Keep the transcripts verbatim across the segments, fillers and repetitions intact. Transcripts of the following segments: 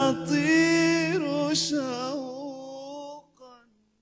أطير شوقا.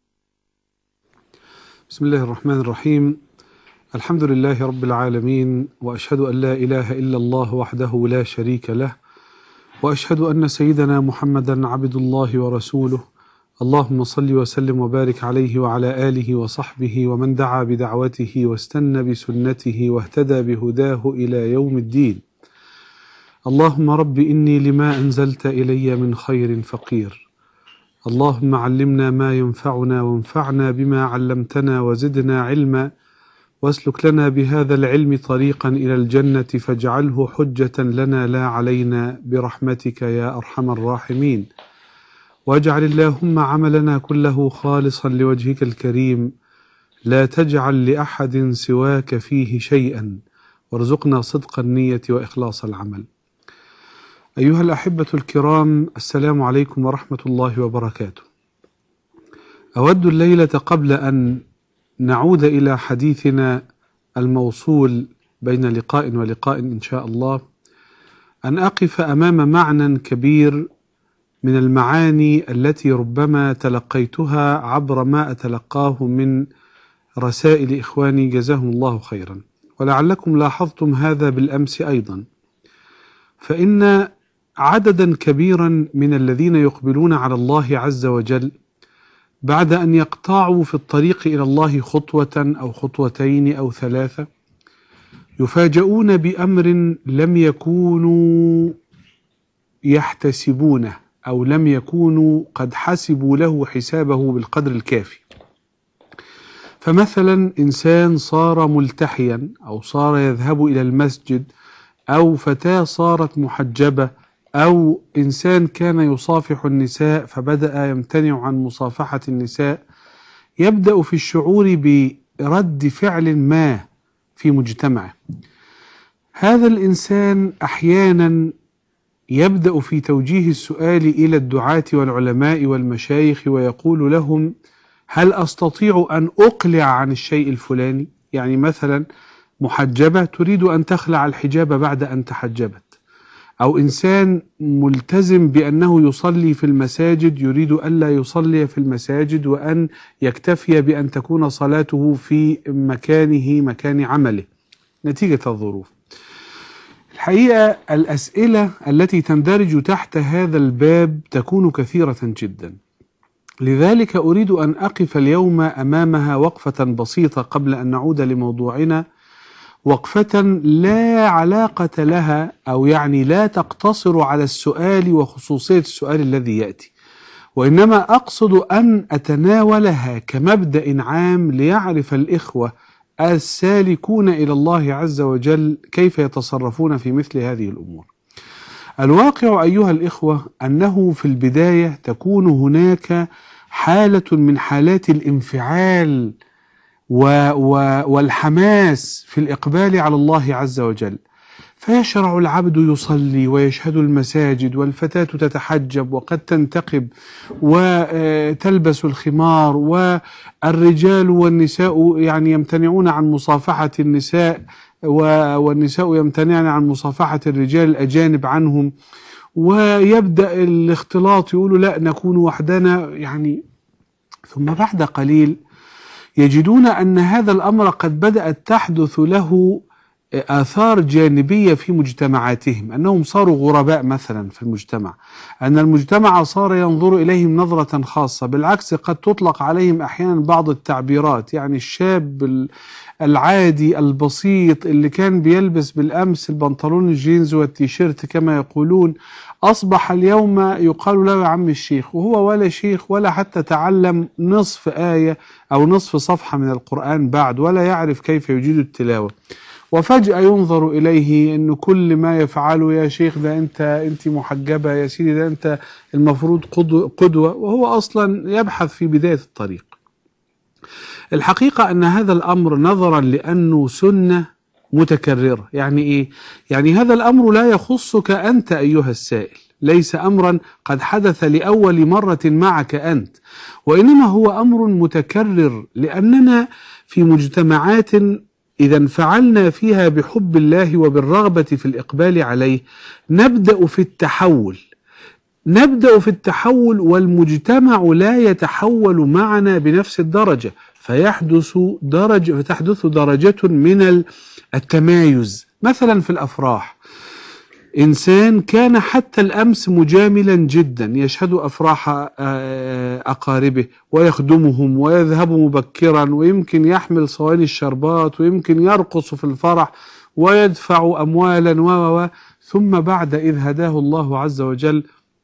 بسم الله الرحمن الرحيم. الحمد لله رب العالمين، وأشهد أن لا إله إلا الله وحده لا شريك له، وأشهد أن سيدنا محمدا عبد الله ورسوله. اللهم صل وسلم وبارك عليه وعلى آله وصحبه ومن دعا بدعوته واستنى بسنته واهتدى بهداه إلى يوم الدين. اللهم رب إني لما أنزلت إلي من خير فقير. اللهم علمنا ما ينفعنا وانفعنا بما علمتنا وزدنا علما، واسلك لنا بهذا العلم طريقا إلى الجنة فاجعله حجة لنا لا علينا برحمتك يا أرحم الراحمين. واجعل اللهم عملنا كله خالصا لوجهك الكريم، لا تجعل لأحد سواك فيه شيئا، وارزقنا صدق النية وإخلاص العمل. أيها الأحبة الكرام، السلام عليكم ورحمة الله وبركاته. أود الليلة قبل أن نعود إلى حديثنا الموصول بين لقاء ولقاء إن شاء الله أن أقف أمام معنى كبير من المعاني التي ربما تلقيتها عبر ما أتلقاه من رسائل إخواني جزاهم الله خيرا، ولعلكم لاحظتم هذا بالأمس أيضا. فإن عددا كبيرا من الذين يقبلون على الله عز وجل بعد أن يقطعوا في الطريق إلى الله خطوة أو خطوتين أو ثلاثة يفاجؤون بأمر لم يكونوا يحتسبونه أو لم يكونوا قد حسبوا له حسابه بالقدر الكافي. فمثلا إنسان صار ملتحيا أو صار يذهب إلى المسجد، أو فتاة صارت محجبة، أو إنسان كان يصافح النساء فبدأ يمتنع عن مصافحة النساء، يبدأ في الشعور برد فعل ما في مجتمعه. هذا الإنسان أحيانا يبدأ في توجيه السؤال إلى الدعاة والعلماء والمشايخ ويقول لهم: هل أستطيع أن أقلع عن الشيء الفلاني؟ يعني مثلا محجبة تريد أن تخلع الحجاب بعد أن تحجبت، أو إنسان ملتزم بأنه يصلي في المساجد يريد ألا يصلي في المساجد وأن يكتفي بأن تكون صلاته في مكانه مكان عمله نتيجة الظروف. الحقيقة الأسئلة التي تندرج تحت هذا الباب تكون كثيرة جدا، لذلك أريد أن أقف اليوم أمامها وقفة بسيطة قبل أن نعود لموضوعنا، وقفة لا علاقة لها أو يعني لا تقتصر على السؤال وخصوصية السؤال الذي يأتي، وإنما أقصد أن أتناولها كمبدأ عام ليعرف الإخوة السالكون إلى الله عز وجل كيف يتصرفون في مثل هذه الأمور. الواقع أيها الإخوة أنه في البداية تكون هناك حالة من حالات الانفعال و و والحماس في الإقبال على الله عز وجل، فيشرع العبد يصلي ويشهد المساجد، والفتاة تتحجب وقد تنتقب وتلبس الخمار، والرجال والنساء يعني يمتنعون عن مصافحة النساء، والنساء يمتنعن عن مصافحة الرجال الأجانب عنهم، ويبدأ الاختلاط، يقولوا لا نكون وحدنا يعني. ثم بعد قليل يجدون أن هذا الأمر قد بدأت تحدث له آثار جانبية في مجتمعاتهم، أنهم صاروا غرباء مثلا في المجتمع، أن المجتمع صار ينظر إليهم نظرة خاصة. بالعكس قد تطلق عليهم أحيانا بعض التعبيرات، يعني الشاب العادي البسيط اللي كان بيلبس بالأمس البنطلون الجينز والتيشيرت كما يقولون، أصبح اليوم يقال له يا عم الشيخ، وهو ولا شيخ ولا حتى تعلم نصف آية أو نصف صفحة من القرآن بعد، ولا يعرف كيف يجيد التلاوة. وفجأة ينظر إليه أنه كل ما يفعله يا شيخ ده أنت أنت محجبة يا سيدي، ده أنت المفروض قدوة، وهو أصلا يبحث في بداية الطريق. الحقيقة أن هذا الأمر نظرا لأنه سنة متكررة. يعني إيه؟ يعني هذا الأمر لا يخصك أنت أيها السائل، ليس أمرا قد حدث لأول مرة معك أنت، وإنما هو أمر متكرر، لأننا في مجتمعات إذا انفعلنا فيها بحب الله وبالرغبة في الإقبال عليه نبدأ في التحول. نبدأ في التحول والمجتمع لا يتحول معنا بنفس الدرجة، فيحدث درجة فتحدث درجة من التمايز. مثلا في الأفراح، إنسان كان حتى الأمس مجاملا جدا، يشهد أفراح أقاربه ويخدمهم ويذهب مبكرا ويمكن يحمل صواني الشربات ويمكن يرقص في الفرح ويدفع أموالا و ثم بعد إذ هداه الله عز وجل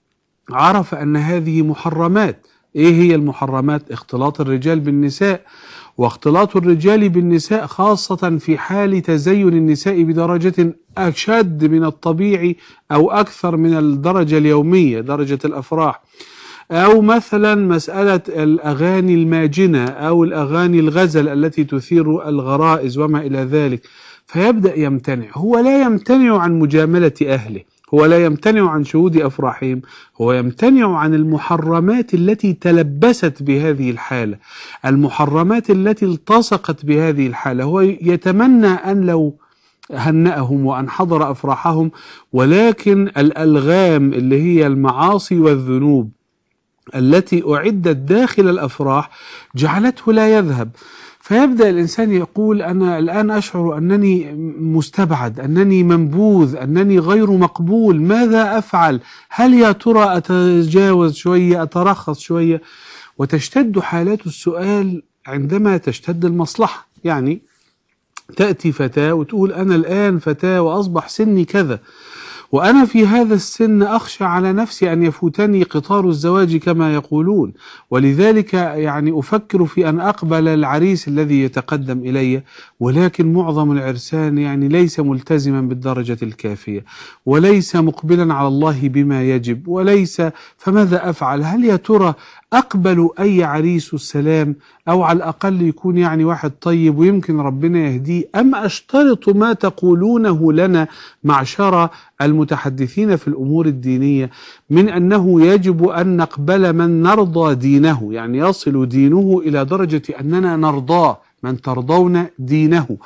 عرف أن هذه محرمات. إيه هي المحرمات؟ اختلاط الرجال بالنساء، واختلاط الرجال بالنساء خاصة في حال تزين النساء بدرجة أشد من الطبيعي أو أكثر من الدرجة اليومية، درجة الأفراح، أو مثلا مسألة الأغاني الماجنة أو الأغاني الغزل التي تثير الغرائز وما إلى ذلك، فيبدأ يمتنع. هو لا يمتنع عن مجاملة أهله، هو لا يمتنع عن شهود أفراحهم، هو يمتنع عن المحرمات التي تلبست بهذه الحالة، المحرمات التي التصقت بهذه الحالة. هو يتمنى أن لو هنأهم وأن حضر أفراحهم، ولكن الألغام اللي هي المعاصي والذنوب التي أعدت داخل الأفراح جعلته لا يذهب. فيبدأ الإنسان يقول أنا الآن أشعر أنني مستبعد، أنني منبوذ، أنني غير مقبول، ماذا أفعل؟ هل يا ترى أتجاوز شوية، أترخص شوية؟ وتشتد حالات السؤال عندما تشتد المصلحة. يعني تأتي فتاة وتقول أنا الآن فتاة وأصبح سني كذا، وأنا في هذا السن أخشى على نفسي أن يفوتني قطار الزواج كما يقولون، ولذلك يعني أفكر في أن أقبل العريس الذي يتقدم إلي، ولكن معظم العرسان يعني ليس ملتزما بالدرجة الكافية، وليس مقبلا على الله بما يجب، وليس، فماذا أفعل؟ هل يا ترى أقبل أي عريس السلام، أو على الأقل يكون يعني واحد طيب ويمكن ربنا يهديه، أم أشترط ما تقولونه لنا معشر المتحدثين في الأمور الدينية من أنه يجب أن نقبل من نرضى دينه، يعني يصل دينه إلى درجة أننا نرضاه، من ترضون دينه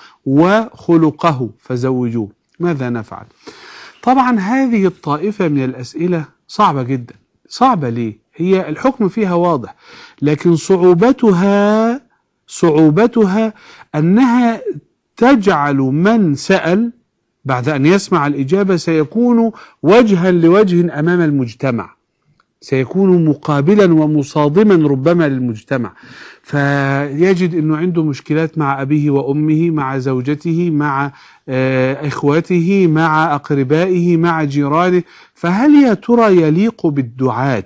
وخلقه فزوجوه، ماذا نفعل؟ طبعا هذه الطائفة من الأسئلة صعبة جدا. صعبة ليه؟ هي الحكم فيها واضح، لكن صعوبتها صعوبتها أنها تجعل من سأل بعد أن يسمع الإجابة سيكون وجها لوجه أمام المجتمع، سيكون مقابلا ومصادما ربما للمجتمع، فيجد أنه عنده مشكلات مع أبيه وأمه، مع زوجته، مع إخوته، مع أقربائه، مع جيرانه. فهل يا ترى يليق بالدعاة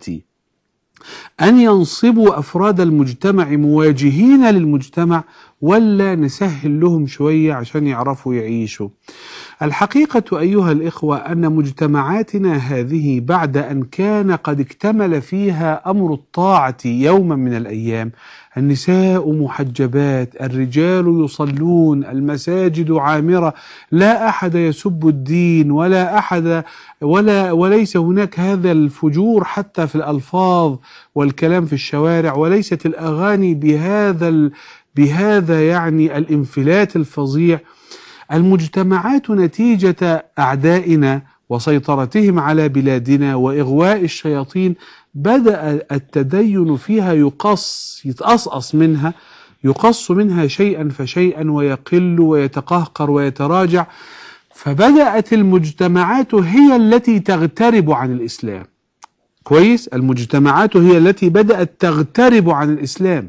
أن ينصبوا أفراد المجتمع مواجهين للمجتمع، ولا نسهل لهم شوية عشان يعرفوا يعيشوا؟ الحقيقة أيها الإخوة أن مجتمعاتنا هذه بعد أن كان قد اكتمل فيها أمر الطاعة يوما من الأيام، النساء محجبات، الرجال يصلون، المساجد عامرة، لا أحد يسب الدين ولا أحد ولا وليس هناك هذا الفجور حتى في الألفاظ والكلام في الشوارع، وليست الأغاني بهذا بهذا يعني الانفلات الفظيع. المجتمعات نتيجة أعدائنا وسيطرتهم على بلادنا وإغواء الشياطين بدأ التدين فيها يقص يتقصقص منها يقص منها شيئا فشيئا ويقل ويتقهقر ويتراجع، فبدأت المجتمعات هي التي تغترب عن الإسلام. كويس؟ المجتمعات هي التي بدأت تغترب عن الإسلام،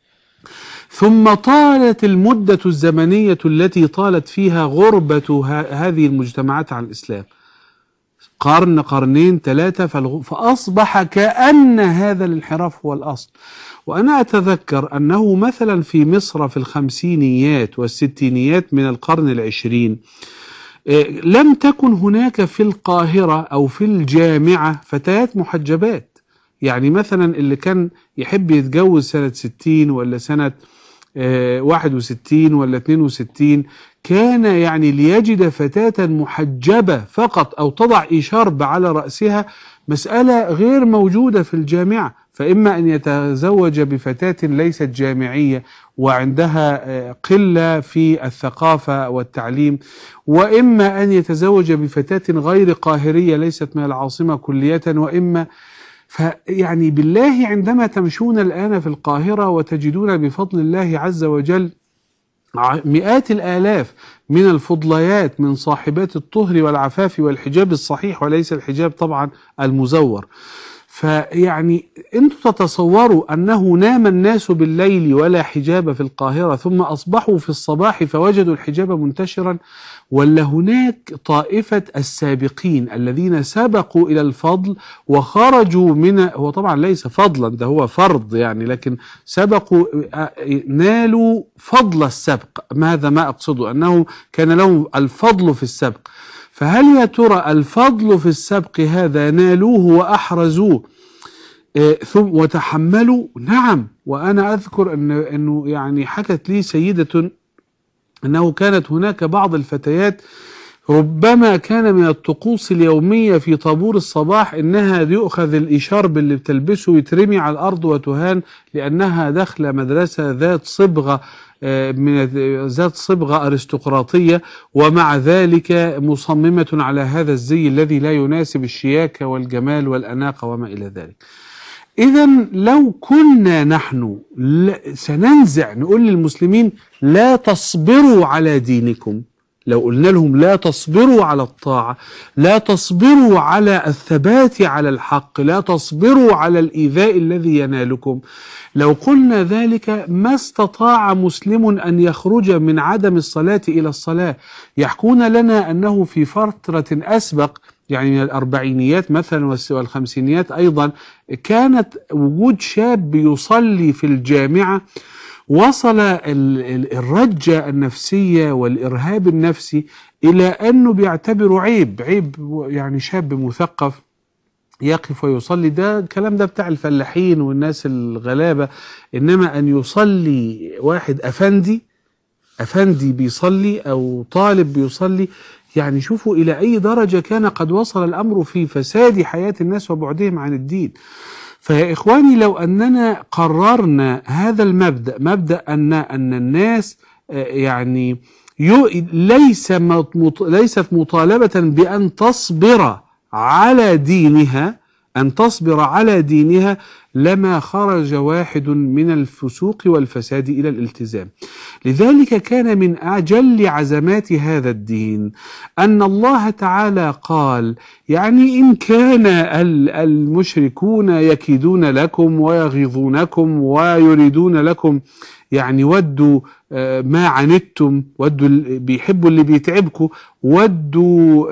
ثم طالت المدة الزمنية التي طالت فيها غربة هذه المجتمعات عن الإسلام، قرن قرنين ثلاثة، فأصبح كأن هذا الانحراف هو الأصل. وأنا أتذكر أنه مثلا في مصر في الخمسينيات والستينيات من القرن العشرين لم تكن هناك في القاهرة أو في الجامعة فتيات محجبات. يعني مثلا اللي كان يحب يتجوز سنة ستين ولا سنة واحد وستين ولا اثنين وستين كان يعني ليجد فتاة محجبة فقط أو تضع إشارب على رأسها مسألة غير موجودة في الجامعة. فإما أن يتزوج بفتاة ليست جامعية وعندها قلة في الثقافة والتعليم، وإما أن يتزوج بفتاة غير قاهرية ليست من العاصمة كلية، وإما فيعني بالله عندما تمشون الآن في القاهرة وتجدون بفضل الله عز وجل مئات الآلاف من الفضليات من صاحبات الطهر والعفاف والحجاب الصحيح وليس الحجاب طبعا المزور. فيعني انتم تتصوروا أنه نام الناس بالليل ولا حجاب في القاهرة ثم أصبحوا في الصباح فوجدوا الحجاب منتشرا؟ ولا هناك طائفة السابقين الذين سبقوا إلى الفضل وخرجوا من، هو طبعا ليس فضلا ده هو فرض يعني، لكن سبقوا نالوا فضل السبق. ماذا ما أقصده؟ أنه كان لهم الفضل في السبق. فهل يا ترى الفضل في السبق هذا نالوه وأحرزوه ثم وتحملوا؟ نعم. وأنا أذكر أن أنه يعني حكت لي سيدة أنه كانت هناك بعض الفتيات ربما كان من الطقوس اليومية في طابور الصباح إنها يؤخذ الإشارب اللي بتلبسه ويترمي على الأرض وتهان لأنها داخلة مدرسة ذات صبغة من ذات صبغة أرستقراطية، ومع ذلك مصممة على هذا الزي الذي لا يناسب الشياكة والجمال والأناقة وما إلى ذلك. إذا لو كنا نحن سننزع نقول للمسلمين لا تصبروا على دينكم، لو قلنا لهم لا تصبروا على الطاعة، لا تصبروا على الثبات على الحق، لا تصبروا على الإيذاء الذي ينالكم، لو قلنا ذلك ما استطاع مسلم أن يخرج من عدم الصلاة إلى الصلاة. يحكون لنا أنه في فترة أسبق يعني من الأربعينيات مثلا والخمسينيات أيضا كانت وجود شاب يصلي في الجامعة وصل الرجة النفسية والإرهاب النفسي إلى أنه بيعتبره عيب عيب يعني شاب مثقف يقف ويصلي. ده الكلام ده بتاع الفلاحين والناس الغلابة، إنما أن يصلي واحد أفندي أفندي بيصلي أو طالب بيصلي، يعني شوفوا إلى أي درجة كان قد وصل الأمر في فساد حياة الناس وبعدهم عن الدين. فيا إخواني لو أننا قررنا هذا المبدأ، مبدأ أن أن الناس يعني ليس ليست مطالبة بأن تصبر على دينها أن تصبر على دينها، لما خرج واحد من الفسوق والفساد إلى الالتزام. لذلك كان من أجل عزمات هذا الدين أن الله تعالى قال يعني إن كان المشركون يكيدون لكم ويغيظونكم ويريدون لكم يعني ودوا ما عنتم، ودوا بيحبوا اللي بيتعبكم، ودوا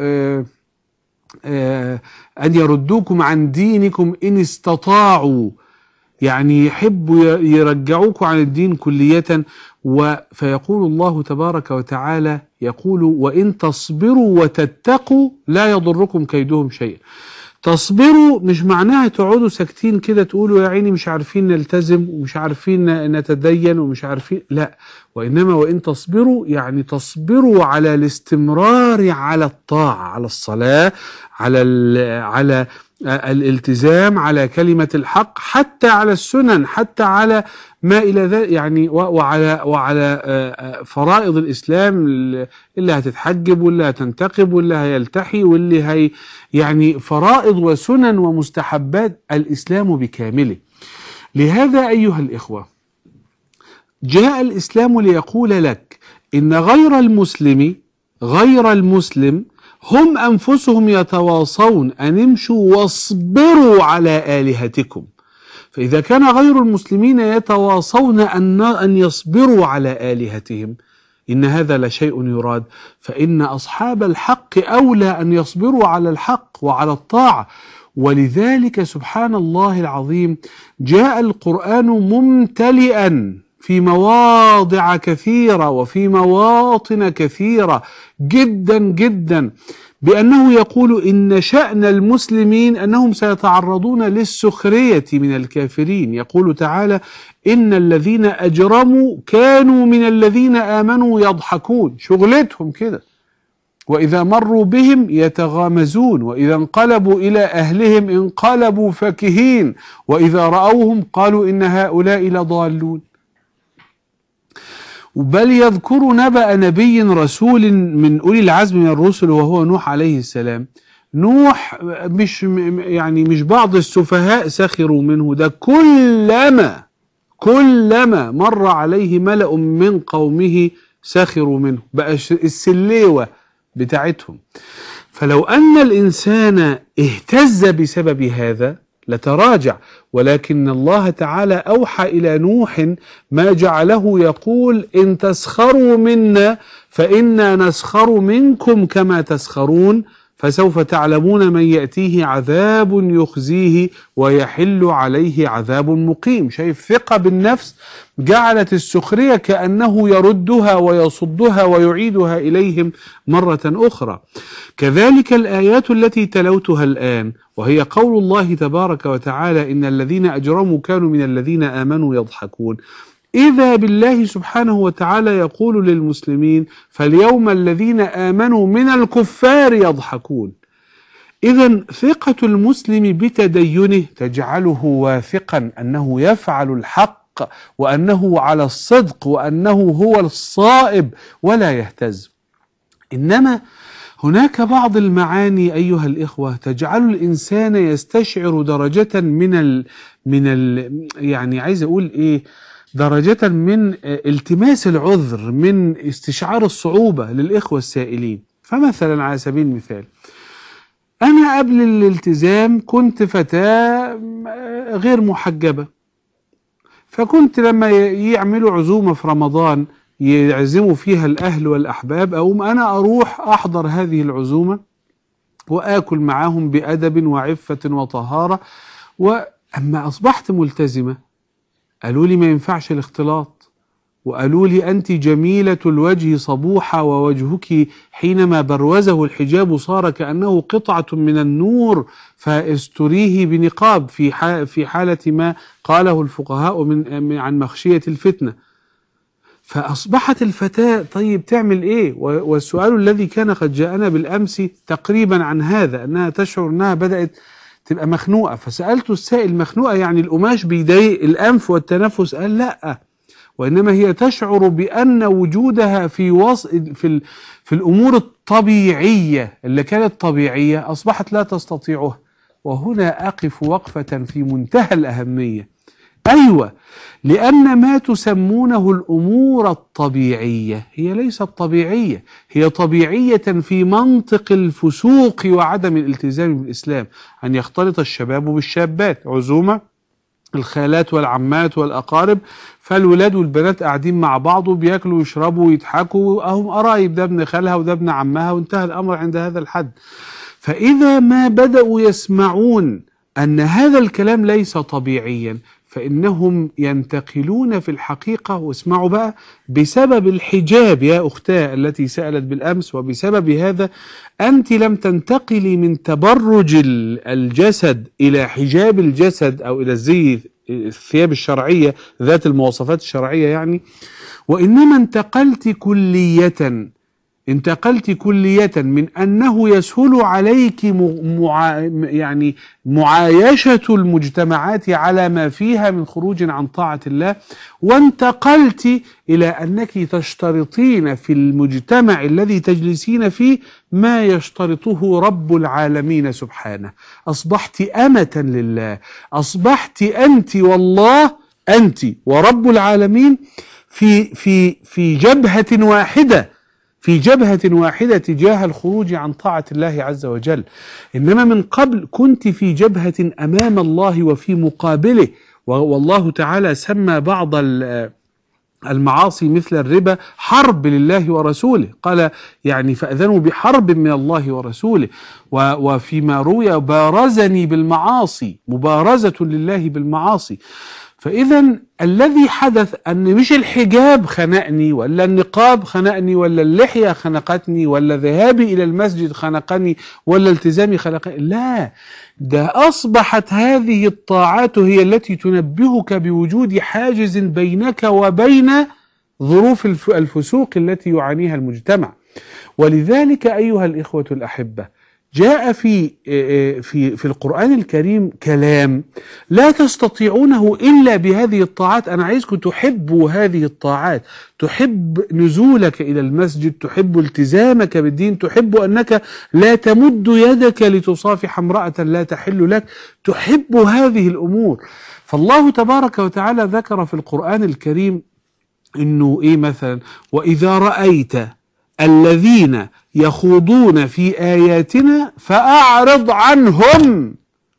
أن يردوكم عن دينكم إن استطاعوا، يعني يحبوا يرجعوكم عن الدين كلية. فيقول الله تبارك وتعالى يقول وإن تصبروا وتتقوا لا يضركم كيدهم شيئا. تصبروا مش معناها تقعدوا ساكتين كده تقولوا يا عيني مش عارفين نلتزم ومش عارفين نتدين ومش عارفين، لا، وإنما وإن تصبروا يعني تصبروا على الاستمرار على الطاعة، على الصلاة، على على الالتزام، على كلمة الحق، حتى على السنن، حتى على ما إلى ذلك يعني، وعلى وعلى فرائض الإسلام اللي هتتحجب واللي هتنتقب واللي هيلتحي واللي هي يعني فرائض وسنن ومستحبات الإسلام بكامله. لهذا أيها الإخوة جاء الإسلام ليقول لك إن غير المسلم غير المسلم هم أنفسهم يتواصون أن امشوا واصبروا على آلهتكم. فإذا كان غير المسلمين يتواصون أن أن يصبروا على آلهتهم، إن هذا لشيء يراد، فإن أصحاب الحق أولى أن يصبروا على الحق وعلى الطاعة. ولذلك سبحان الله العظيم جاء القرآن ممتلئا في مواضع كثيرة وفي مواطن كثيرة جدا جدا بأنه يقول إن شأن المسلمين أنهم سيتعرضون للسخرية من الكافرين. يقول تعالى إن الذين أجرموا كانوا من الذين آمنوا يضحكون، شغلتهم كده وإذا مروا بهم يتغامزون، وإذا انقلبوا إلى أهلهم انقلبوا فكهين، وإذا رأوهم قالوا إن هؤلاء لضالون. بل يذكر نبأ نبي رسول من أولي العزم من الرسل وهو نوح عليه السلام. نوح مش يعني مش بعض السفهاء سخروا منه، ده كلما كلما مر عليه ملأ من قومه سخروا منه، بقى السليوة بتاعتهم. فلو أن الإنسان اهتز بسبب هذا لتراجع، ولكن الله تعالى أوحى إلى نوح ما جعله يقول إن تسخروا منا فإنا نسخر منكم كما تسخرون، فسوف تعلمون من يأتيه عذاب يخزيه ويحل عليه عذاب مقيم. شايف ثقة بالنفس جعلت السخرية كأنه يردها ويصدها ويعيدها إليهم مرة أخرى. كذلك الآيات التي تلوتها الآن، وهي قول الله تبارك وتعالى إن الذين أجرموا كانوا من الذين آمنوا يضحكون. إذا بالله سبحانه وتعالى يقول للمسلمين فاليوم الذين آمنوا من الكفار يضحكون. إذن ثقة المسلم بتدينه تجعله واثقا أنه يفعل الحق وأنه على الصدق وأنه هو الصائب ولا يهتز. إنما هناك بعض المعاني أيها الإخوة تجعل الإنسان يستشعر درجة من ال من ال يعني عايز أقول إيه درجة من التماس العذر، من استشعار الصعوبة للإخوة السائلين. فمثلا على سبيل المثال، أنا قبل الالتزام كنت فتاة غير محجبة، فكنت لما يعملوا عزومة في رمضان يعزموا فيها الأهل والأحباب أقوم أنا أروح أحضر هذه العزومة وآكل معهم بأدب وعفة وطهارة. وأما أصبحت ملتزمة قالوا لي ما ينفعش الاختلاط، وقالوا لي أنت جميلة الوجه صبوحة، ووجهك حينما بروزه الحجاب صار كأنه قطعة من النور فاستريه بنقاب في في حالة ما قاله الفقهاء من عن مخشية الفتنة. فأصبحت الفتاة طيب تعمل إيه؟ والسؤال الذي كان قد جاءنا بالأمس تقريبا عن هذا، أنها تشعر أنها بدأت تبقى مخنوقة. فسألت السائل مخنوقة يعني القماش بيضايق الأنف والتنفس؟ قال لا، وإنما هي تشعر بأن وجودها في وص... في ال... في الأمور الطبيعية اللي كانت طبيعية أصبحت لا تستطيعها. وهنا أقف وقفة في منتهى الأهمية. أيوة، لأن ما تسمونه الأمور الطبيعية هي ليست طبيعية، هي طبيعية في منطق الفسوق وعدم الالتزام بالإسلام. أن يختلط الشباب بالشابات، عزومة الخالات والعمات والأقارب، فالولاد والبنات قاعدين مع بعض وبياكلوا ويشربوا ويضحكوا، أهم قرايب، ده ابن خالها وده ابن عمها، وانتهى الأمر عند هذا الحد. فإذا ما بدأوا يسمعون أن هذا الكلام ليس طبيعيا فإنهم ينتقلون في الحقيقة. واسمعوا بقى، بسبب الحجاب يا أختاه التي سألت بالأمس، وبسبب هذا أنت لم تنتقلي من تبرج الجسد إلى حجاب الجسد أو إلى الزي الثياب الشرعية ذات المواصفات الشرعية يعني، وإنما انتقلت كلية انتقلت كلية من أنه يسهل عليك مع يعني معايشة المجتمعات على ما فيها من خروج عن طاعة الله، وانتقلت إلى أنك تشترطين في المجتمع الذي تجلسين فيه ما يشترطه رب العالمين سبحانه. أصبحت أمة لله، أصبحت أنت والله، أنت ورب العالمين في في في جبهة واحدة، في جبهة واحدة تجاه الخروج عن طاعة الله عز وجل. إنما من قبل كنت في جبهة أمام الله وفي مقابله. والله تعالى سمى بعض المعاصي مثل الربا حرب لله ورسوله، قال يعني فأذنوا بحرب من الله ورسوله. وفيما روي بارزني بالمعاصي، مبارزة لله بالمعاصي. فإذا الذي حدث أن مش الحجاب خنقني ولا النقاب خنقني ولا اللحية خنقتني ولا ذهابي إلى المسجد خنقني ولا التزامي خنقني، لا، ده أصبحت هذه الطاعات هي التي تنبهك بوجود حاجز بينك وبين ظروف الفسوق التي يعانيها المجتمع. ولذلك أيها الإخوة الأحبة جاء في في في القرآن الكريم كلام لا تستطيعونه إلا بهذه الطاعات. أنا عايزكم تحبوا هذه الطاعات، تحب نزولك إلى المسجد، تحب التزامك بالدين، تحب أنك لا تمد يدك لتصافح امرأة لا تحل لك، تحب هذه الأمور. فالله تبارك وتعالى ذكر في القرآن الكريم إنه إيه مثلا: وإذا رأيت الذين يخوضون في آياتنا فأعرض عنهم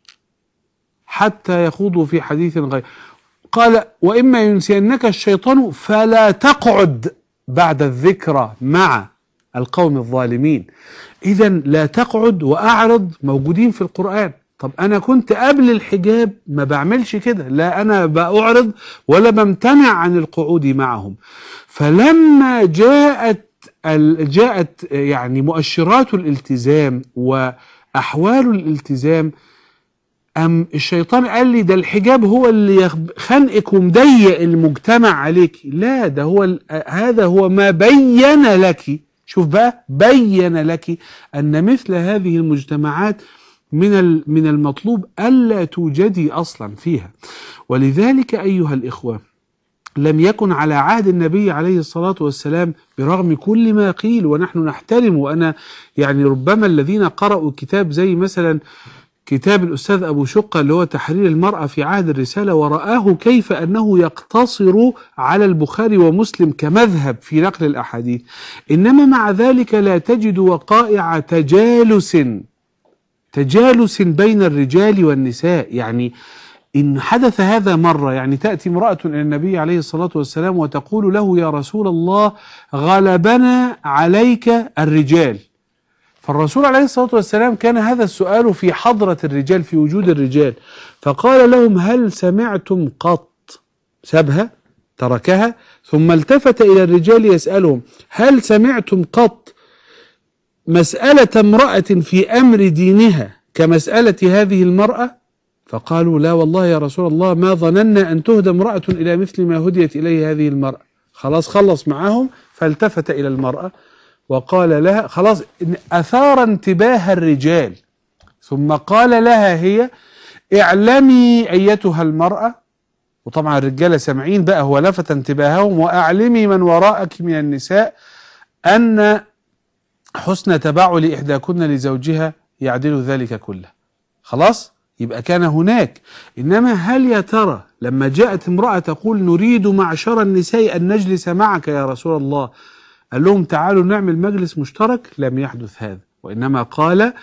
حتى يخوضوا في حديث غيره. قال: وإما ينسينك الشيطان فلا تقعد بعد الذكرى مع القوم الظالمين. إذن لا تقعد وأعرض موجودين في القرآن. طب أنا كنت قبل الحجاب ما بعملش كده، لا أنا بأعرض ولا بمتنع عن القعود معهم. فلما جاءت جاءت يعني مؤشرات الالتزام وأحوال الالتزام، أم الشيطان قال لي ده الحجاب هو اللي خنقك ومضيق المجتمع عليك. لا، ده هو هذا هو ما بين لك. شوف بقى، بين لك أن مثل هذه المجتمعات من من المطلوب ألا توجدي أصلا فيها. ولذلك أيها الإخوة لم يكن على عهد النبي عليه الصلاة والسلام، برغم كل ما قيل ونحن نحترم، وأنا يعني ربما الذين قرأوا كتاب زي مثلا كتاب الأستاذ أبو شقة اللي هو تحرير المرأة في عهد الرسالة، ورآه كيف أنه يقتصر على البخاري ومسلم كمذهب في نقل الأحاديث، إنما مع ذلك لا تجد وقائع تجالس تجالس بين الرجال والنساء. يعني إن حدث هذا مرة، يعني تأتي امرأة إلى النبي عليه الصلاة والسلام وتقول له: يا رسول الله غلبنا عليك الرجال. فالرسول عليه الصلاة والسلام كان هذا السؤال في حضرة الرجال، في وجود الرجال، فقال لهم: هل سمعتم قط؟ سابها تركها، ثم التفت إلى الرجال يسألهم: هل سمعتم قط مسألة امرأة في أمر دينها كمسألة هذه المرأة؟ فقالوا: لا والله يا رسول الله ما ظننا أن تهدى امرأة إلى مثل ما هديت إليه هذه المرأة. خلاص خلص معهم، فالتفت إلى المرأة وقال لها: خلاص أثار انتباه الرجال، ثم قال لها هي: اعلمي أيتها المرأة. وطبعا الرجال سامعين بقى، هو لفت انتباههم: وأعلمي من وراءك من النساء أن حسن تبعل إحداكن لزوجها يعدل ذلك كله. خلاص يبقى كان هناك. إنما هل يا ترى لما جاءت امرأة تقول: نريد معشر النساء أن نجلس معك يا رسول الله، قال لهم: تعالوا نعمل مجلس مشترك؟ لم يحدث هذا، وإنما قال: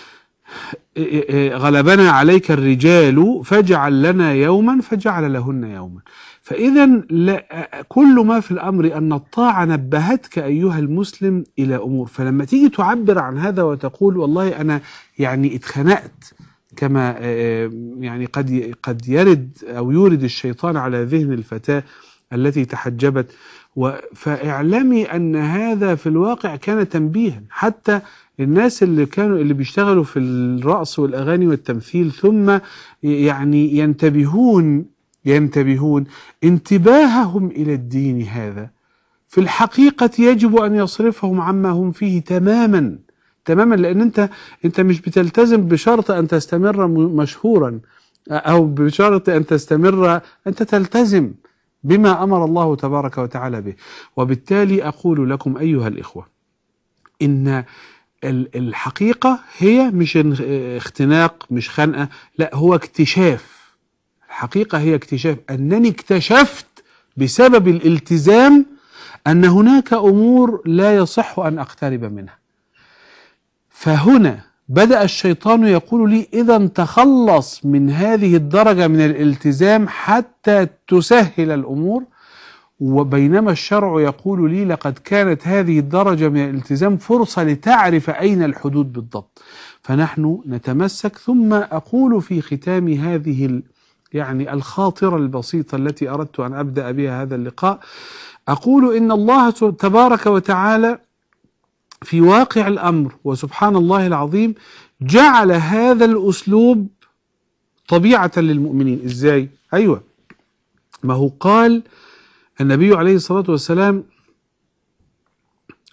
غلبنا عليك الرجال فاجعل لنا يوما، فجعل لهن يوما. فإذا كل ما في الأمر أن الطاعة نبهتك أيها المسلم إلى أمور، فلما تيجي تعبر عن هذا وتقول: والله أنا يعني اتخنقت، كما يعني قد قد يرد أو يورد الشيطان على ذهن الفتاة التي تحجبت، فاعلمي أن هذا في الواقع كان تنبيها. حتى الناس اللي كانوا اللي بيشتغلوا في الرقص والأغاني والتمثيل ثم يعني ينتبهون ينتبهون انتباههم إلى الدين هذا في الحقيقة يجب أن يصرفهم عما هم فيه تماما تماما، لأن أنت أنت مش بتلتزم بشرط أن تستمر مشهورا أو بشرط أن تستمر، أنت تلتزم بما أمر الله تبارك وتعالى به. وبالتالي أقول لكم أيها الإخوة إن الحقيقة هي مش اختناق، مش خنقة، لا، هو اكتشاف. الحقيقة هي اكتشاف، أنني اكتشفت بسبب الالتزام أن هناك أمور لا يصح أن أقترب منها. فهنا بدأ الشيطان يقول لي: إذا تخلص من هذه الدرجة من الالتزام حتى تسهل الأمور، وبينما الشرع يقول لي: لقد كانت هذه الدرجة من الالتزام فرصة لتعرف أين الحدود بالضبط. فنحن نتمسك. ثم أقول في ختام هذه يعني الخاطرة البسيطة التي أردت أن أبدأ بها هذا اللقاء، أقول إن الله تبارك وتعالى في واقع الأمر وسبحان الله العظيم جعل هذا الأسلوب طبيعة للمؤمنين. إزاي؟ أيوة، ما هو قال النبي عليه الصلاة والسلام: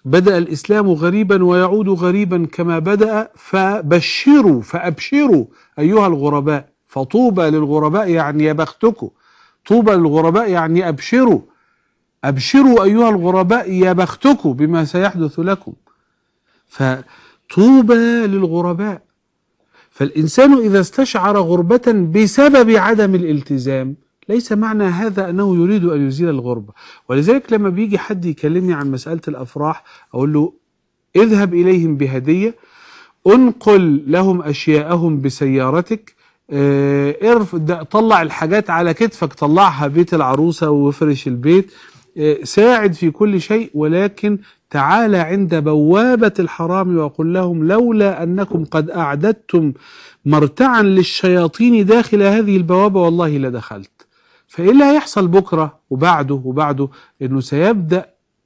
بدأ الإسلام غريبا ويعود غريبا كما بدأ، فبشروا فأبشروا أيها الغرباء. فطوبى للغرباء يعني يا بختكم، طوبى للغرباء يعني أبشروا، أبشروا أيها الغرباء يا بختكم بما سيحدث لكم. فطوبى للغرباء. فالإنسان إذا استشعر غربة بسبب عدم الالتزام ليس معنى هذا أنه يريد أن يزيل الغربة. ولذلك لما بيجي حد يكلمني عن مسألة الأفراح أقول له اذهب إليهم بهدية، انقل لهم أشياءهم بسيارتك، اه طلع الحاجات على كتفك، طلعها بيت العروسة وافرش البيت، اه ساعد في كل شيء، ولكن تعالى عند بوابة الحرام وقل لهم لولا أنكم قد أعددتم مرتعا للشياطين داخل هذه البوابة والله لدخلت. فإيه اللي هيحصل بكرة وبعده وبعده؟ إنه سيبدأ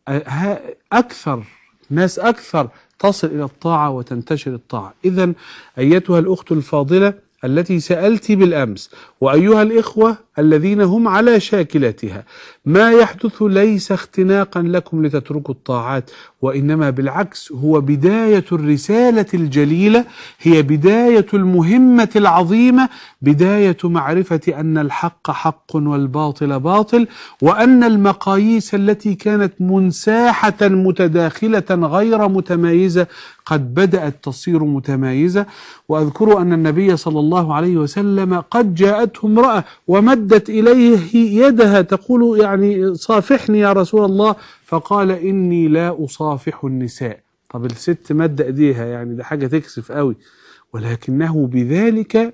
أكثر ناس أكثر تصل إلى الطاعة وتنتشر الطاعة. إذن أيتها الأخت الفاضلة التي سألت بالأمس، وأيها الإخوة الذين هم على شاكلتها، ما يحدث ليس اختناقا لكم لتتركوا الطاعات، وإنما بالعكس هو بداية الرسالة الجليلة، هي بداية المهمة العظيمة، بداية معرفة أن الحق حق والباطل باطل، وأن المقاييس التي كانت منساحة متداخلة غير متمايزة قد بدأت تصير متمايزة. وأذكر أن النبي صلى الله عليه وسلم قد جاءته امرأة ومدت إليه يدها تقول يعني صافحني يا رسول الله، فقال إني لا أصافح النساء. طب الست مد إيديها يعني ده حاجة تكسف قوي، ولكنه بذلك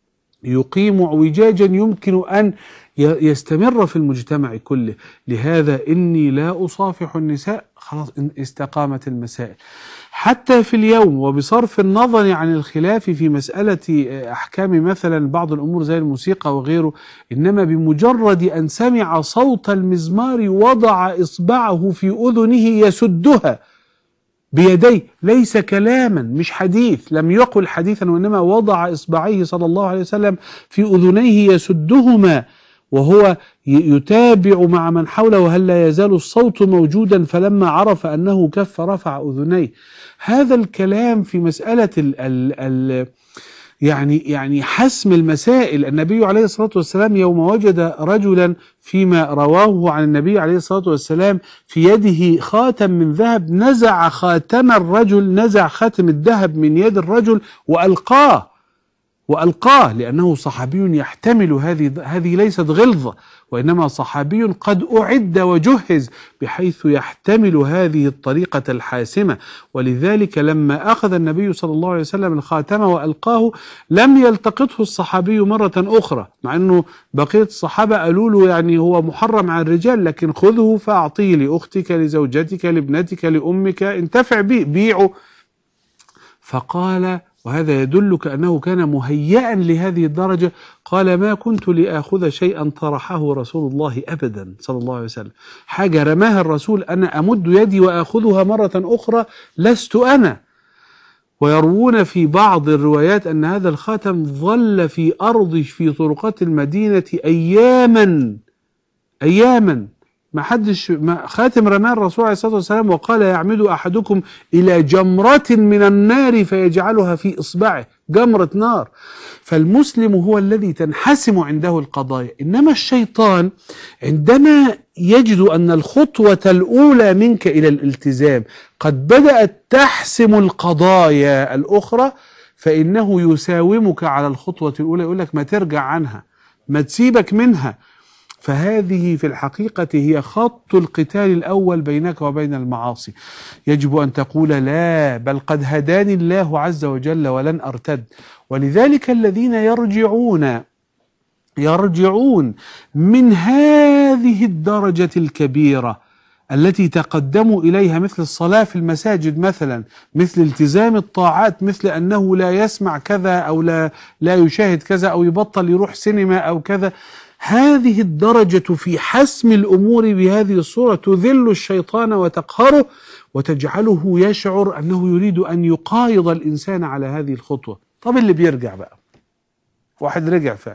يقيم اعوجاجا يمكن أن يستمر في المجتمع كله. لهذا إني لا أصافح النساء، خلاص استقامت المسائل. حتى في اليوم وبصرف النظر عن الخلاف في مسألة أحكام مثلا بعض الأمور زي الموسيقى وغيره، إنما بمجرد أن سمع صوت المزمار وضع إصبعه في أذنه يسدها بيديه، ليس كلاما مش حديث، لم يقل حديثا، وإنما وضع إصبعيه صلى الله عليه وسلم في أذنيه يسدهما، وهو يتابع مع من حوله وهل لا يزال الصوت موجودا، فلما عرف أنه كف رفع أذنيه. هذا الكلام في مسألة ال ال ال يعني يعني حسم المسائل. النبي عليه الصلاة والسلام يوم وجد رجلا فيما رواه عن النبي عليه الصلاة والسلام في يده خاتم من ذهب، نزع خاتم الرجل، نزع خاتم الذهب من يد الرجل وألقاه وألقاه لأنه صحابي يحتمل هذه هذه ليست غلظة، وإنما صحابي قد أعد وجهز بحيث يحتمل هذه الطريقة الحاسمة. ولذلك لما أخذ النبي صلى الله عليه وسلم الخاتم وألقاه لم يلتقطه الصحابي مرة أخرى، مع أنه بقية الصحابة قالوا له يعني هو محرم على الرجال، لكن خذه فأعطيه لأختك لزوجتك لابنتك لأمك، انتفع به، بيعه. فقال، وهذا يدلك أنه كان مهيئا لهذه الدرجة، قال ما كنت لآخذ شيئا طرحه رسول الله أبدا صلى الله عليه وسلم، حاجة رماها الرسول أنا أمد يدي وآخذها مرة أخرى لست أنا. ويروون في بعض الروايات أن هذا الخاتم ظل في أرض في طرقات المدينة أياما أياما، ما حدش ما خاتم رماه الرسول عليه الصلاة والسلام، وقال يعمد أحدكم إلى جمرة من النار فيجعلها في إصبعه، جمرة نار. فالمسلم هو الذي تنحسم عنده القضايا، إنما الشيطان عندما يجد أن الخطوة الأولى منك إلى الالتزام قد بدأت تحسم القضايا الأخرى، فإنه يساومك على الخطوة الأولى، يقول لك ما ترجع عنها، ما تسيبك منها. فهذه في الحقيقة هي خط القتال الأول بينك وبين المعاصي. يجب أن تقول لا، بل قد هداني الله عز وجل ولن أرتد. ولذلك الذين يرجعون يرجعون من هذه الدرجة الكبيرة التي تقدموا إليها، مثل الصلاة في المساجد مثلا، مثل التزام الطاعات، مثل أنه لا يسمع كذا أو لا, لا يشاهد كذا أو يبطل يروح سينما أو كذا، هذه الدرجة في حسم الأمور بهذه الصورة تذل الشيطان وتقهره وتجعله يشعر أنه يريد أن يقايض الإنسان على هذه الخطوة. طب اللي بيرجع بقى، واحد رجع فعلا،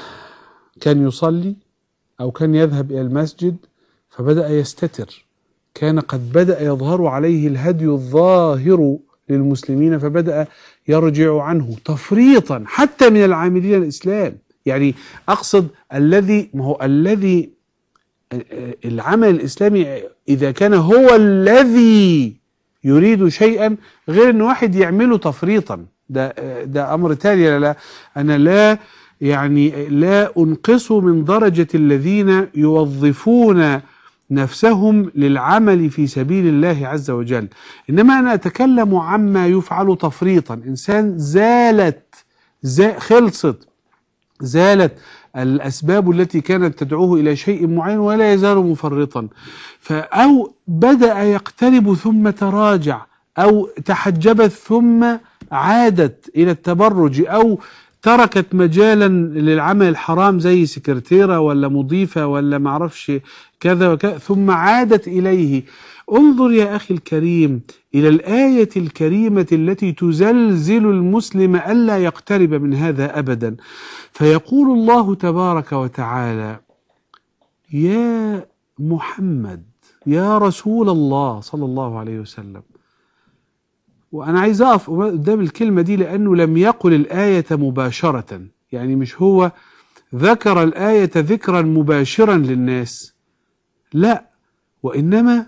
كان يصلي أو كان يذهب إلى المسجد فبدأ يستتر، كان قد بدأ يظهر عليه الهدي الظاهر للمسلمين فبدأ يرجع عنه تفريطا حتى من العاملين الإسلام. يعني أقصد الذي ما هو الذي العمل الإسلامي إذا كان هو الذي يريد شيئا غير أن واحد يعمله تفريطا، ده ده أمر تاني. لا أنا لا يعني لا أنقص من درجة الذين يوظفون نفسهم للعمل في سبيل الله عز وجل، إنما أنا أتكلم عما يفعل تفريطا. إنسان زالت زا خلصت زالت الأسباب التي كانت تدعوه إلى شيء معين ولا يزال مفرطا، أو بدأ يقترب ثم تراجع، أو تحجبت ثم عادت إلى التبرج، أو تركت مجالا للعمل الحرام زي سكرتيرة ولا مضيفة ولا معرفش كذا وكذا ثم عادت إليه. انظر يا أخي الكريم إلى الآية الكريمة التي تزلزل المسلم ألا يقترب من هذا أبدا. فيقول الله تبارك وتعالى: يا محمد يا رسول الله صلى الله عليه وسلم. وأنا عايز أقف قدام الكلمة دي لأنه لم يقل الآية مباشرة، يعني مش هو ذكر الآية ذكرا مباشرا للناس، لا، وإنما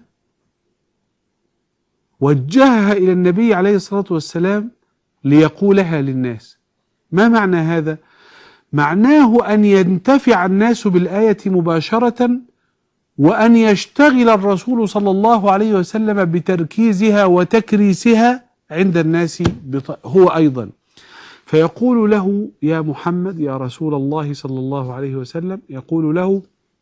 وجهها إلى النبي عليه الصلاة والسلام ليقولها للناس. ما معنى هذا؟ معناه أن ينتفع الناس بالآية مباشرة، وأن يشتغل الرسول صلى الله عليه وسلم بتركيزها وتكريسها عند الناس هو أيضا. فيقول له: يا محمد يا رسول الله صلى الله عليه وسلم، يقول له: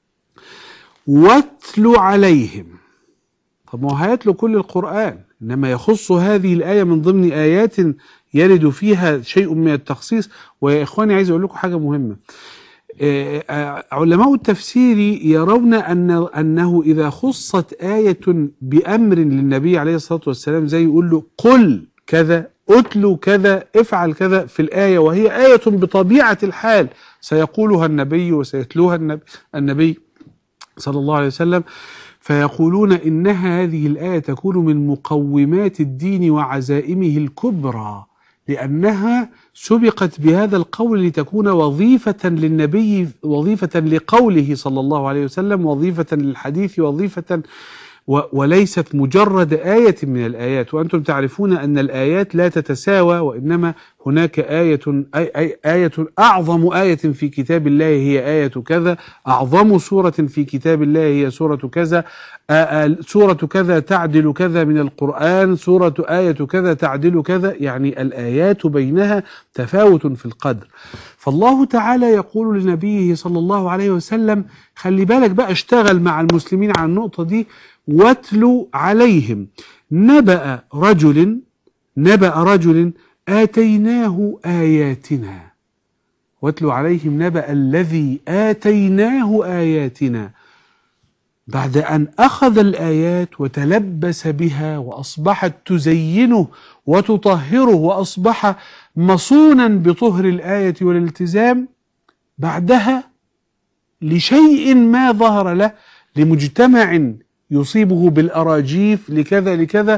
واتل عليهم. طب ما هو هيتلو كل القرآن، إنما يخص هذه الآية من ضمن آيات يرد فيها شيء من التخصيص. ويا إخواني عايز أقول لكم حاجة مهمة. علماء التفسير يرون أن أنه إذا خصت آية بأمر للنبي عليه الصلاة والسلام، زي يقول له قل كذا، أتلو كذا، افعل كذا في الآية، وهي آية بطبيعة الحال سيقولها النبي وسيتلوها النبي, النبي صلى الله عليه وسلم، فيقولون إنها هذه الآية تكون من مقومات الدين وعزائمه الكبرى، لأنها سبقت بهذا القول لتكون وظيفة للنبي، وظيفة لقوله صلى الله عليه وسلم، وظيفة للحديث، وظيفة وليست مجرد آية من الآيات. وأنتم تعرفون أن الآيات لا تتساوى، وإنما هناك آية أي أي آية أعظم آية في كتاب الله هي آية كذا، أعظم سورة في كتاب الله هي سورة كذا، سورة كذا تعدل كذا من القرآن، سورة آية كذا تعدل كذا، يعني الآيات بينها تفاوت في القدر. فالله تعالى يقول لنبيه صلى الله عليه وسلم: خلي بالك بقى، اشتغل مع المسلمين على النقطة دي. واتلو عليهم نبأ رجل نبأ رجل آتيناه آياتنا. واتلو عليهم نبأ الذي آتيناه آياتنا. بعد أن أخذ الآيات وتلبس بها وأصبحت تزينه وتطهره وأصبح مصونا بطهر الآية والالتزام، بعدها لشيء ما ظهر له، لمجتمع يصيبه بالأراجيف، لكذا لكذا،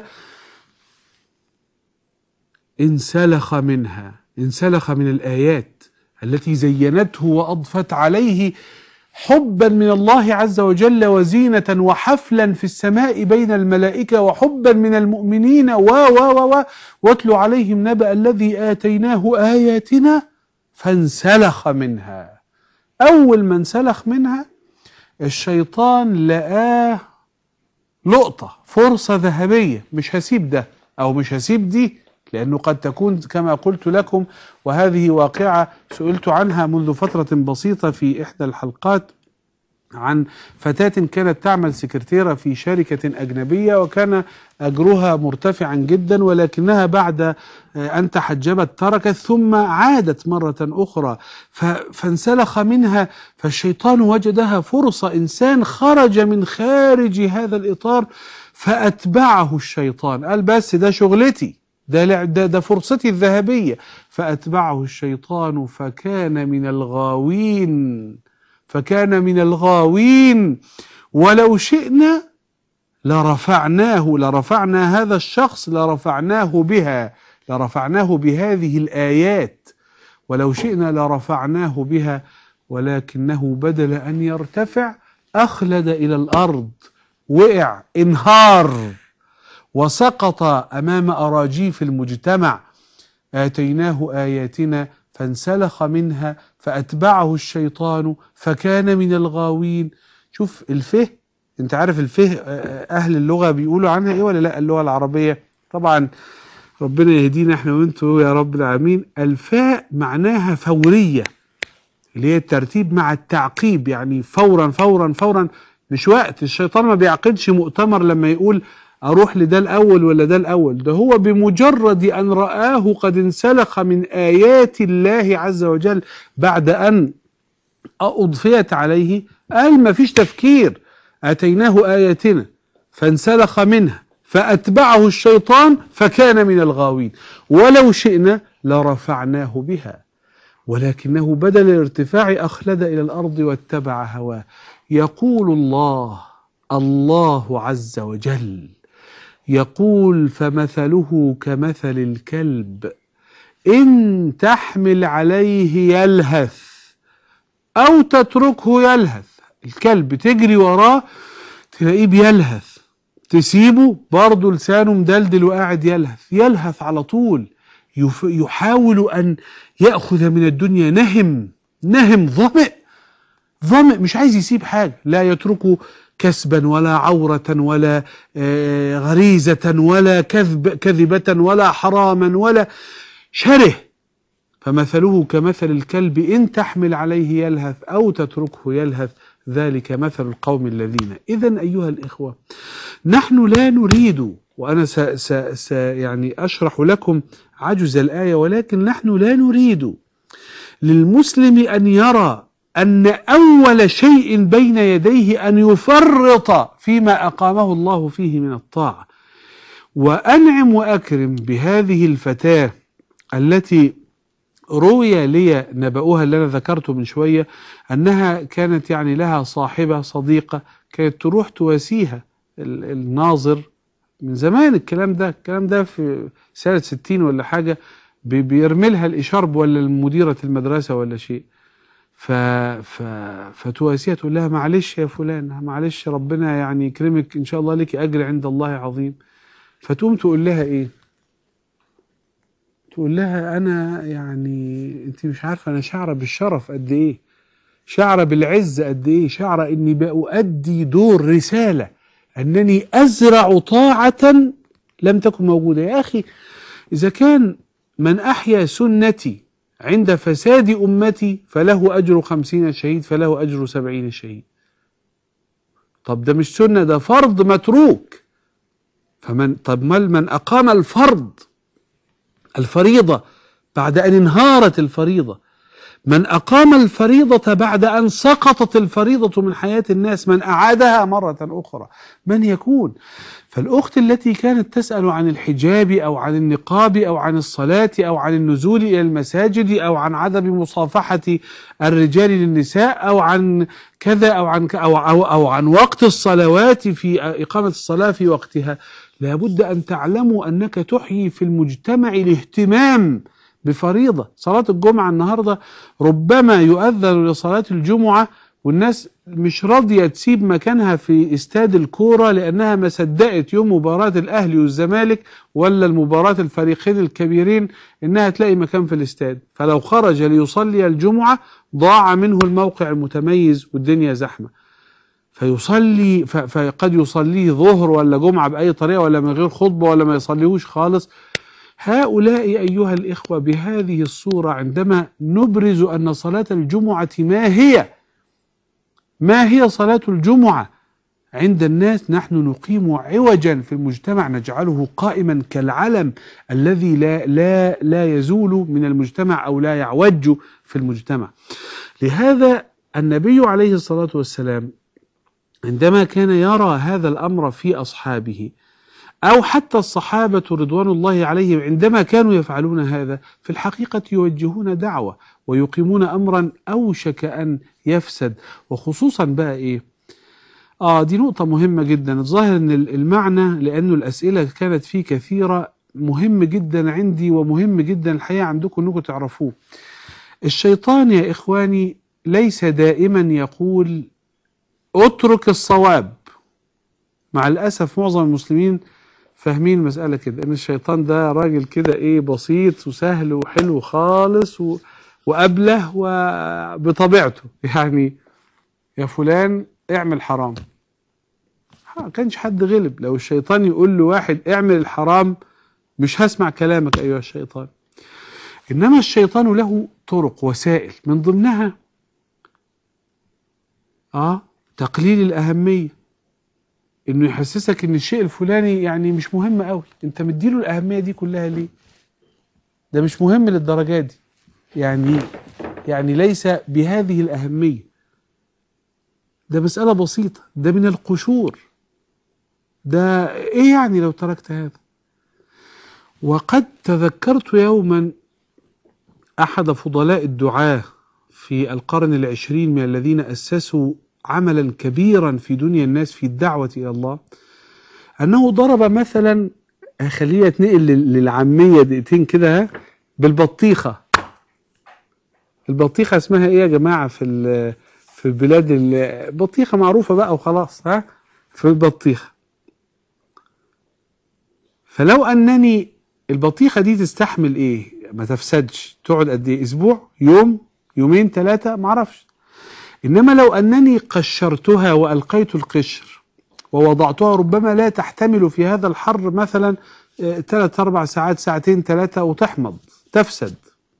انسلخ منها، انسلخ من الآيات التي زينته وأضفت عليه حبا من الله عز وجل وزينة وحفلا في السماء بين الملائكة وحبا من المؤمنين و و و واتل عليهم نبأ الذي آتيناه آياتنا فانسلخ منها. أول ما انسلخ منها الشيطان لقاه لقطة، فرصة ذهبية، مش هسيب ده أو مش هسيب دي، لأنه قد تكون كما قلت لكم، وهذه واقعة سئلت عنها منذ فترة بسيطة في إحدى الحلقات، عن فتاة كانت تعمل سكرتيرة في شركة أجنبية، وكان أجرها مرتفعا جدا، ولكنها بعد أن تحجبت تركت ثم عادت مرة أخرى فانسلخ منها. فالشيطان وجدها فرصة، إنسان خرج من خارج هذا الإطار، فأتبعه الشيطان، قال بس ده شغلتي، ده, ده, ده فرصتي الذهبية، فأتبعه الشيطان فكان من الغاوين فكان من الغاوين ولو شئنا لرفعناه لرفعنا هذا الشخص لرفعناه بها لرفعناه بهذه الآيات، ولو شئنا لرفعناه بها ولكنه بدل أن يرتفع أخلد إلى الأرض، وقع، انهار، وسقط أمام أراجيف المجتمع. آتيناه آياتنا فانسلخ منها فأتبعه الشيطان فكان من الغاوين. شوف الفه، انت عارف الفه أهل اللغة بيقولوا عنها إيه ولا لا؟ اللغة العربية طبعا ربنا يهدينا احنا وانتوا يا رب العالمين. الفاء معناها فورية، اللي هي الترتيب مع التعقيب، يعني فورا فورا فورا، مش وقت. الشيطان ما بيعقدش مؤتمر لما يقول أروح لده الأول ولا ده الأول، ده هو بمجرد أن رآه قد انسلخ من آيات الله عز وجل بعد أن أضفيت عليه، قال ما فيش تفكير، آتيناه آياتنا فانسلخ منها فأتبعه الشيطان فكان من الغاوين، ولو شئنا لرفعناه بها ولكنه بدل الارتفاع أخلد إلى الأرض واتبع هواه. يقول الله الله عز وجل يقول فمثله كمثل الكلب إن تحمل عليه يلهث أو تتركه يلهث. الكلب تجري وراه تلاقيه بيلهث، تسيبه برضه لسانه مدلدل وقاعد يلهث يلهث على طول، يحاول أن يأخذ من الدنيا نهم نهم ظمئ ظمئ، مش عايز يسيب حاجة، لا يتركه كسبا ولا عورة ولا غريزة ولا كذب كذبة ولا حراما ولا شره. فمثله كمثل الكلب إن تحمل عليه يلهث أو تتركه يلهث ذلك مثل القوم الذين. إذن أيها الإخوة، نحن لا نريد، وأنا س س س يعني أشرح لكم عجز الآية، ولكن نحن لا نريد للمسلم أن يرى أن أول شيء بين يديه أن يفرط فيما أقامه الله فيه من الطاعة. وأنعم وأكرم بهذه الفتاة التي روي لي نبأها اللي أنا ذكرته من شوية، أنها كانت يعني لها صاحبة صديقة كانت تروح تواسيها الناظر من زمان. الكلام ده الكلام ده في سنة ستين ولا حاجة، بيرملها الإشارب ولا المديرة المدرسة ولا شيء، ف... ف... فتواسيها تقول لها معلش يا فلان، معلش ربنا يعني يكرمك إن شاء الله لك أجر عند الله عظيم. فتقوم تقول لها إيه؟ تقول لها أنا يعني أنت مش عارفة أنا شعرة بالشرف قد إيه، شعرة بالعز قد إيه، شعرة إني بأؤدي دور رسالة، أنني أزرع طاعة لم تكن موجودة. يا أخي إذا كان من أحيا سنتي عند فساد أمتي فله أجر خمسين شهيد فله أجر سبعين شهيد. طب ده مش سنة، ده فرض متروك. فمن طب من, من أقام الفرض الفريضة بعد أن انهارت الفريضة، من أقام الفريضة بعد أن سقطت الفريضة من حياة الناس، من أعادها مرة أخرى، من يكون؟ فالأخت التي كانت تسأل عن الحجاب أو عن النقاب أو عن الصلاة أو عن النزول إلى المساجد أو عن عدم مصافحة الرجال للنساء أو عن كذا أو عن أو أو, أو عن وقت الصلوات في إقامة الصلاة في وقتها، لابد أن تعلموا أنك تحيي في المجتمع الاهتمام بفريضة. صلاة الجمعة النهاردة ربما يؤذن لصلاة الجمعة والناس مش راضية تسيب مكانها في استاد الكورة لأنها ما صدقت يوم مباراة الأهلي والزمالك ولا المباراة الفريقين الكبيرين إنها تلاقي مكان في الاستاد، فلو خرج ليصلي الجمعة ضاع منه الموقع المتميز والدنيا زحمة، فيصلي فقد يصليه ظهر ولا جمعة بأي طريقة ولا من غير خطبة ولا ما يصليهوش خالص. هؤلاء أيها الإخوة بهذه الصورة عندما نبرز أن صلاة الجمعة ما هي ما هي صلاة الجمعة عند الناس، نحن نقيم عوجا في المجتمع نجعله قائما كالعلم الذي لا لا لا يزول من المجتمع أو لا يعوج في المجتمع. لهذا النبي عليه الصلاة والسلام عندما كان يرى هذا الأمر في أصحابه أو حتى الصحابة رضوان الله عليهم عندما كانوا يفعلون هذا، في الحقيقة يوجهون دعوة ويقيمون أمرا أوشك أن يفسد. وخصوصا بقى إيه؟ آه دي نقطة مهمة جدا. الظاهر أن المعنى لأنه الأسئلة كانت فيه كثيرة مهم جدا عندي ومهم جدا الحقيقة عندكم أنكم تعرفوه. الشيطان يا إخواني ليس دائما يقول اترك الصواب. مع الأسف معظم المسلمين فاهمين المسألة كده، ان الشيطان ده راجل كده ايه بسيط وسهل وحلو خالص و... وأبله وبطبيعته، يعني يا فلان اعمل حرام. ما كانش حد غلب لو الشيطان يقول له واحد اعمل الحرام مش هسمع كلامك ايها الشيطان. انما الشيطان له طرق وسائل من ضمنها اه تقليل الأهمية، انه يحسسك ان الشيء الفلاني يعني مش مهم قوي، انت مديله الأهمية دي كلها ليه؟ ده مش مهم للدرجة دي، يعني يعني ليس بهذه الأهمية، ده مسألة بسيطة، ده من القشور، ده ايه يعني لو تركت هذا؟ وقد تذكرت يوما أحد فضلاء الدعاة في القرن العشرين من الذين أسسوا عملا كبيرا في دنيا الناس في الدعوة إلى الله، أنه ضرب مثلا، خلينا نتنقل للعامية دقيقتين كده، بالبطيخة. البطيخة اسمها ايه يا جماعة في في البلاد؟ البطيخة معروفة بقى وخلاص، ها، في البطيخة. فلو أنني البطيخة دي تستحمل ايه؟ ما تفسدش، تقعد قد ايه؟ اسبوع، يوم، يومين، ثلاثة، معرفش. انما لو انني قشرتها والقيت القشر ووضعتها ربما لا تحتمل في هذا الحر مثلا ثلاث اربع ساعات، ساعتين ثلاثة، وتحمض تفسد.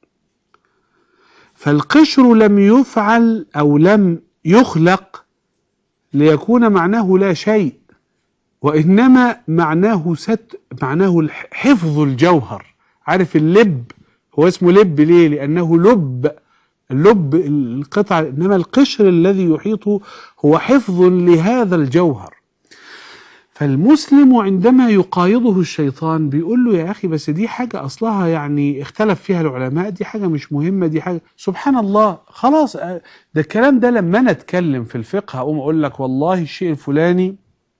فالقشر لم يفعل او لم يخلق ليكون معناه لا شيء، وانما معناه ست معناه حفظ الجوهر. عارف اللب هو اسمه لب ليه؟ لأنه لب، اللب القطع، إنما القشر الذي يحيطه هو حفظ لهذا الجوهر. فالمسلم عندما يقايضه الشيطان بيقول له يا أخي بس دي حاجة أصلها يعني اختلف فيها العلماء، دي حاجة مش مهمة، دي حاجة سبحان الله خلاص. ده الكلام ده لما أنا أتكلم في الفقه أقوم أقول لك والله الشيء الفلاني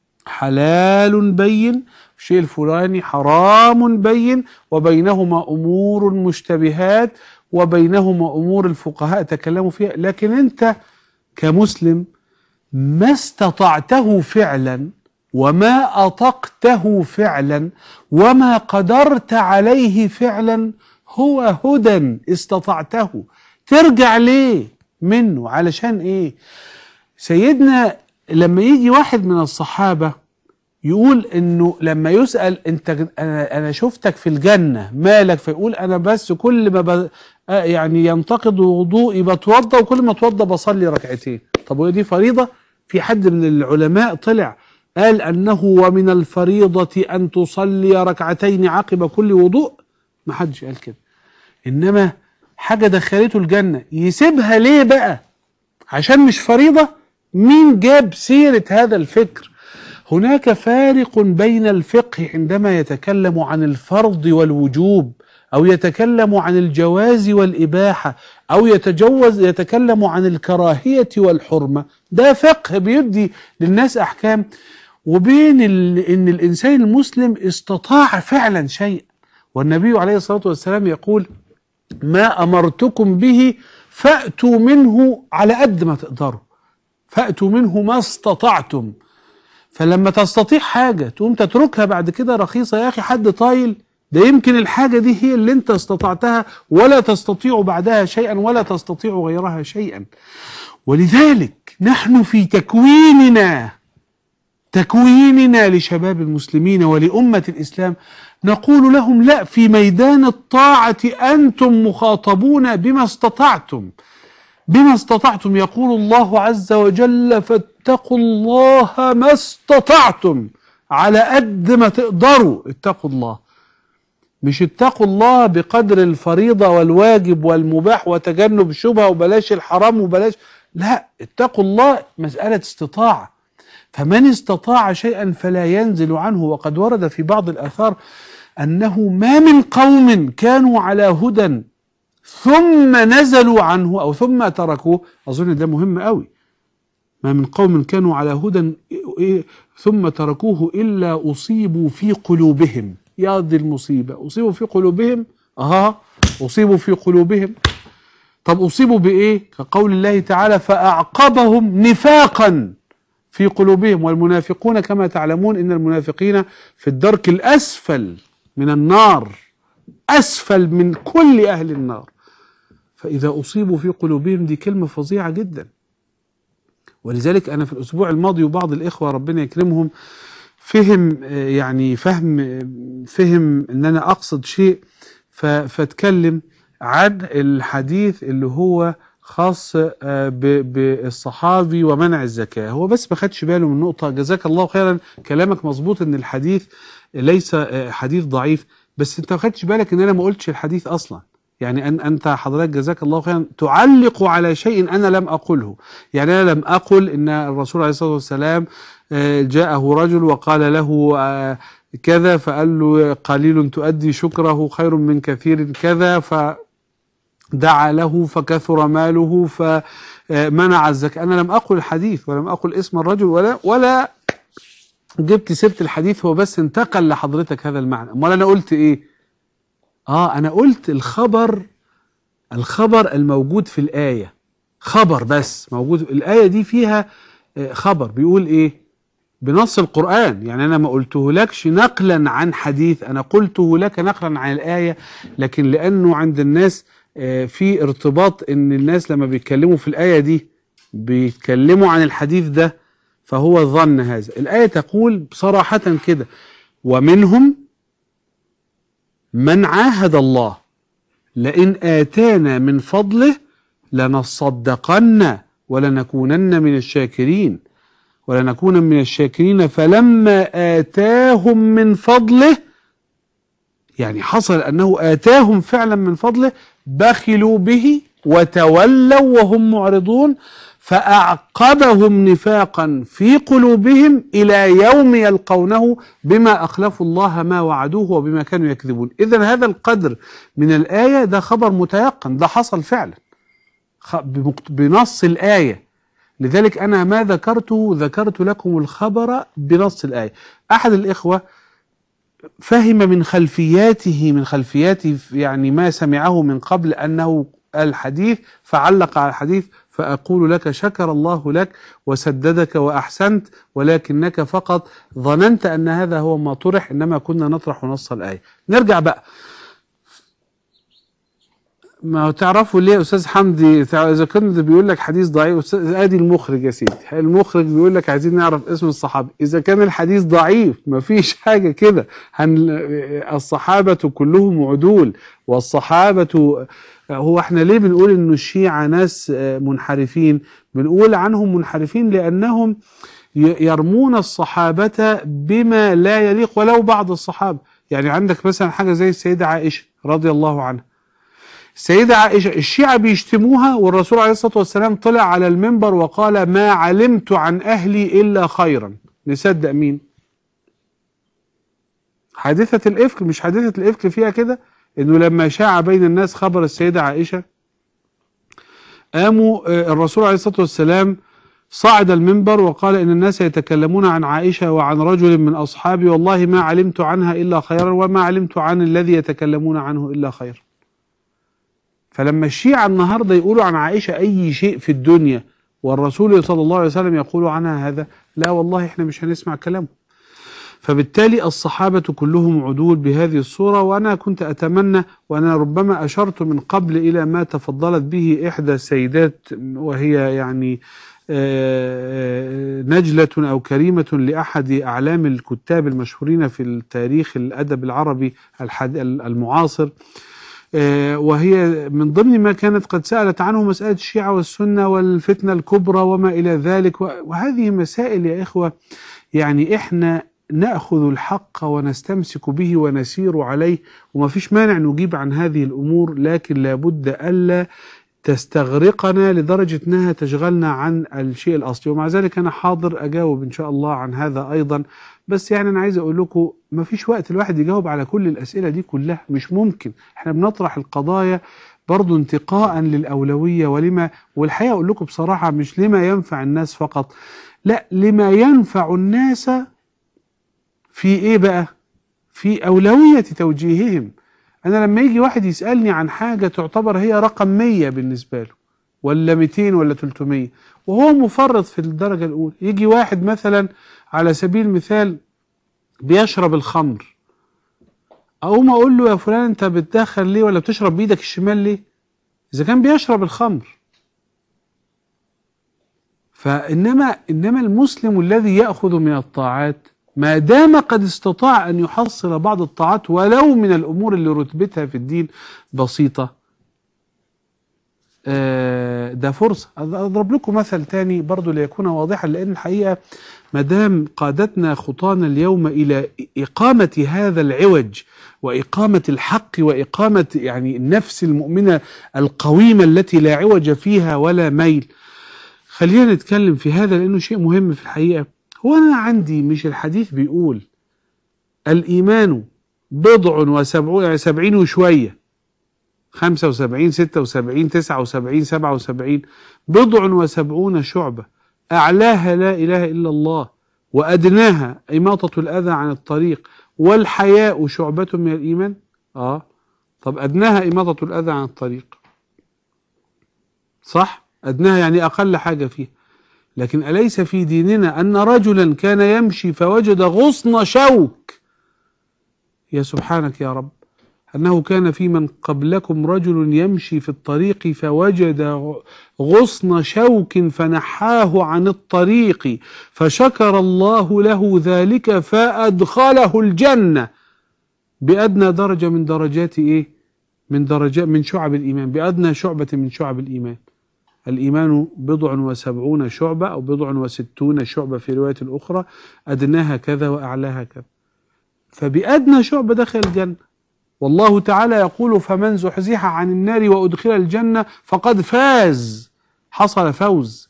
حلال بين، الشيء الفلاني حرام بين، وبينهما أمور مشتبهات، وبينهما أمور الفقهاء تكلموا فيها. لكن أنت كمسلم ما استطعته فعلا وما أطقته فعلا وما قدرت عليه فعلا هو هدى استطعته، ترجع ليه منه؟ علشان إيه؟ سيدنا لما يجي واحد من الصحابة يقول انه لما يسأل انت انا انا شفتك في الجنة مالك، فيقول انا بس كل ما ب... يعني ينتقد وضوئي بتوضى، وكل ما اتوضى بصلي ركعتين. طب وهي دي فريضة؟ في حد من العلماء طلع قال انه ومن الفريضة ان تصلي ركعتين عقب كل وضوء؟ ما حدش قال كده. انما حاجة دخلته الجنة يسيبها ليه بقى؟ عشان مش فريضة؟ مين جاب سيرة هذا الفكر؟ هناك فارق بين الفقه عندما يتكلم عن الفرض والوجوب، أو يتكلم عن الجواز والإباحة، أو يتجوز يتكلم عن الكراهية والحرمة، ده فقه بيدي للناس أحكام، وبين إن الإنسان المسلم استطاع فعلا شيء. والنبي عليه الصلاة والسلام يقول ما أمرتكم به فأتوا منه على قد ما تقدروا، فأتوا منه ما استطعتم. فلما تستطيع حاجة تقوم تتركها بعد كده رخيصة؟ يا أخي حد طايل؟ ده يمكن الحاجة دي هي اللي انت استطعتها ولا تستطيع بعدها شيئا ولا تستطيع غيرها شيئا. ولذلك نحن في تكويننا تكويننا لشباب المسلمين ولأمة الإسلام نقول لهم لا، في ميدان الطاعة أنتم مخاطبون بما استطعتم، بما استطعتم. يقول الله عز وجل فاتقوا الله ما استطعتم، على قد ما تقدروا اتقوا الله. مش اتقوا الله بقدر الفريضة والواجب والمباح وتجنب الشبهة وبلاش الحرام وبلاش، لا، اتقوا الله مسألة استطاعة. فمن استطاع شيئا فلا ينزل عنه. وقد ورد في بعض الآثار أنه ما من قوم كانوا على هدى ثم نزلوا عنه أو ثم تركوه. أظن ده مهم قوي. ما من قوم كانوا على هدى ثم تركوه إلا أصيبوا في قلوبهم. يا دي المصيبة، أصيبوا في قلوبهم. أها، أصيبوا في قلوبهم. طب أصيبوا بإيه؟ كقول الله تعالى فأعقبهم نفاقا في قلوبهم، والمنافقون كما تعلمون إن المنافقين في الدرك الأسفل من النار، أسفل من كل أهل النار. فإذا أصيبوا في قلوبهم دي كلمة فظيعة جدا. ولذلك أنا في الأسبوع الماضي وبعض الإخوة ربنا يكرمهم فهم يعني فهم فهم أن أنا أقصد شيء، فاتكلم عن الحديث اللي هو خاص بالصحابي ومنع الزكاة. هو بس ما خدش باله من نقطة. جزاك الله خيرا، كلامك مظبوط ان الحديث ليس حديث ضعيف، بس انت ما خدش بالك ان انا ما قلتش الحديث اصلا. يعني أن أنت حضرتك جزاك الله خيرا تعلق على شيء أنا لم أقله. يعني أنا لم أقل إن الرسول عليه الصلاة والسلام جاءه رجل وقال له كذا، فقال له قليل تؤدي شكره خير من كثير كذا، فدعا له فكثر ماله فمنع الزكاة. أنا لم أقل الحديث ولم أقل اسم الرجل ولا ولا جبت سيرة الحديث، هو بس انتقل لحضرتك هذا المعنى. أمال أنا قلت إيه؟ آه أنا قلت الخبر الخبر الموجود في الآية، خبر بس موجود. الآية دي فيها خبر بيقول إيه؟ بنص القرآن. يعني أنا ما قلته لكش نقلا عن حديث، أنا قلته لك نقلا عن الآية، لكن لأنه عند الناس في ارتباط إن الناس لما بيتكلموا في الآية دي بيتكلموا عن الحديث ده، فهو ظن هذا. الآية تقول صراحة كده: ومنهم من عاهد الله لئن آتانا من فضله لنصدقن ولنكونن من الشاكرين ولنكون من الشاكرين فلما آتاهم من فضله، يعني حصل أنه آتاهم فعلا من فضله، بخلوا به وتولوا وهم معرضون فأعقبهم نفاقا في قلوبهم إلى يوم يلقونه بما أخلفوا الله ما وعدوه وبما كانوا يكذبون. إذن هذا القدر من الآية ده خبر متيقن، ده حصل فعلا بنص الآية. لذلك أنا ما ذكرته ذكرت لكم الخبر بنص الآية. أحد الإخوة فهم من خلفياته من خلفياته يعني ما سمعه من قبل أنه الحديث، فعلق على الحديث. فأقول لك شكر الله لك وسددك وأحسنت، ولكنك فقط ظننت أن هذا هو ما طرح، إنما كنا نطرح نص الآية. نرجع بقى. ما تعرفوا ليه أستاذ حمدي إذا كنت بيقول لك حديث ضعيف؟ ادي المخرج يا سيدي، المخرج بيقول لك عايزين نعرف اسم الصحابي. إذا كان الحديث ضعيف مفيش حاجة كده، الصحابة كلهم عدول والصحابة. هو احنا ليه بنقول إنه الشيعة ناس منحرفين؟ بنقول عنهم منحرفين لأنهم يرمون الصحابة بما لا يليق ولو بعض الصحابة. يعني عندك مثلا حاجة زي السيدة عائشة رضي الله عنها. السيدة عائشة الشيعة بيشتموها، والرسول عليه الصلاة والسلام طلع على المنبر وقال ما علمت عن أهلي إلا خيرا. نصدق مين؟ حادثة الإفك، مش حادثة الإفك فيها كده إنه لما شاع بين الناس خبر السيدة عائشة قاموا الرسول عليه الصلاة والسلام صعد المنبر وقال إن الناس يتكلمون عن عائشة وعن رجل من أصحابي والله ما علمت عنها إلا خيرا وما علمت عن الذي يتكلمون عنه إلا خيرا. فلما الشيعة النهاردة يقولوا عن عائشة أي شيء في الدنيا والرسول صلى الله عليه وسلم يقول عنها هذا، لا والله احنا مش هنسمع كلامه. فبالتالي الصحابة كلهم عدول بهذه الصورة. وأنا كنت أتمنى، وأنا ربما أشرت من قبل إلى ما تفضلت به إحدى السيدات، وهي يعني نجلة أو كريمة لأحد أعلام الكتاب المشهورين في التاريخ الأدب العربي المعاصر، وهي من ضمن ما كانت قد سألت عنه مسألة الشيعة والسنة والفتنة الكبرى وما إلى ذلك. وهذه مسائل يا إخوة يعني إحنا نأخذ الحق ونستمسك به ونسير عليه، وما فيش مانع نجيب عن هذه الأمور، لكن لابد ألا تستغرقنا لدرجة أنها تشغلنا عن الشيء الأصلي. ومع ذلك أنا حاضر أجاوب إن شاء الله عن هذا أيضا. بس يعني أنا عايز أقول لكم ما فيش وقت الواحد يجاوب على كل الأسئلة دي كلها، مش ممكن. احنا بنطرح القضايا برضو انتقاء للأولوية ولما، والحقيقة أقول لكم بصراحة مش لما ينفع الناس فقط، لا، لما ينفع الناس في إيه بقى؟ في أولوية توجيههم. أنا لما يجي واحد يسألني عن حاجة تعتبر هي رقم مية بالنسبة له ولا ميتين ولا تلتمية وهو مفرط في الدرجة الأولى، يجي واحد مثلا على سبيل المثال بيشرب الخمر، أقوم أقول له يا فلان أنت بتدخل ليه ولا بتشرب بإيدك الشمال ليه؟ إذا كان بيشرب الخمر. فإنما إنما المسلم الذي يأخذ من الطاعات ما دام قد استطاع أن يحصل بعض الطاعات ولو من الأمور اللي رتبتها في الدين بسيطة، ده فرصة. أضرب لكم مثل تاني برضو ليكون واضحا، لأن الحقيقة ما دام قادتنا خطانا اليوم إلى إقامة هذا العوج وإقامة الحق وإقامة يعني النفس المؤمنة القويمة التي لا عوج فيها ولا ميل، خلينا نتكلم في هذا لأنه شيء مهم في الحقيقة. هو أنا عندي مش الحديث بيقول الإيمان بضع وسبعون، يعني سبعين وشوية، خمسة وسبعين ستة وسبعين تسعة وسبعين سبعة وسبعين، بضع وسبعون شعبة، أعلاها لا إله إلا الله وأدناها إماطة الأذى عن الطريق والحياء شعبة من الإيمان. آه طب أدناها إماطة الأذى عن الطريق، صح؟ أدناها يعني أقل حاجة فيها. لكن أليس في ديننا أن رجلا كان يمشي فوجد غصن شوك، يا سبحانك يا رب، أنه كان في من قبلكم رجل يمشي في الطريق فوجد غصن شوك فنحاه عن الطريق فشكر الله له ذلك فأدخله الجنة بأدنى درجة من درجات إيه؟ من درجات من شعب الإيمان، بأدنى شعبة من شعب الإيمان. الإيمان بضع وسبعون شعبة أو بضع وستون شعبة في رواية الأخرى، أدناها كذا وأعلاها كذا، فبأدنى شعبة دخل الجنة. والله تعالى يقول فمن زحزح عن النار وأدخل الجنة فقد فاز، حصل فوز.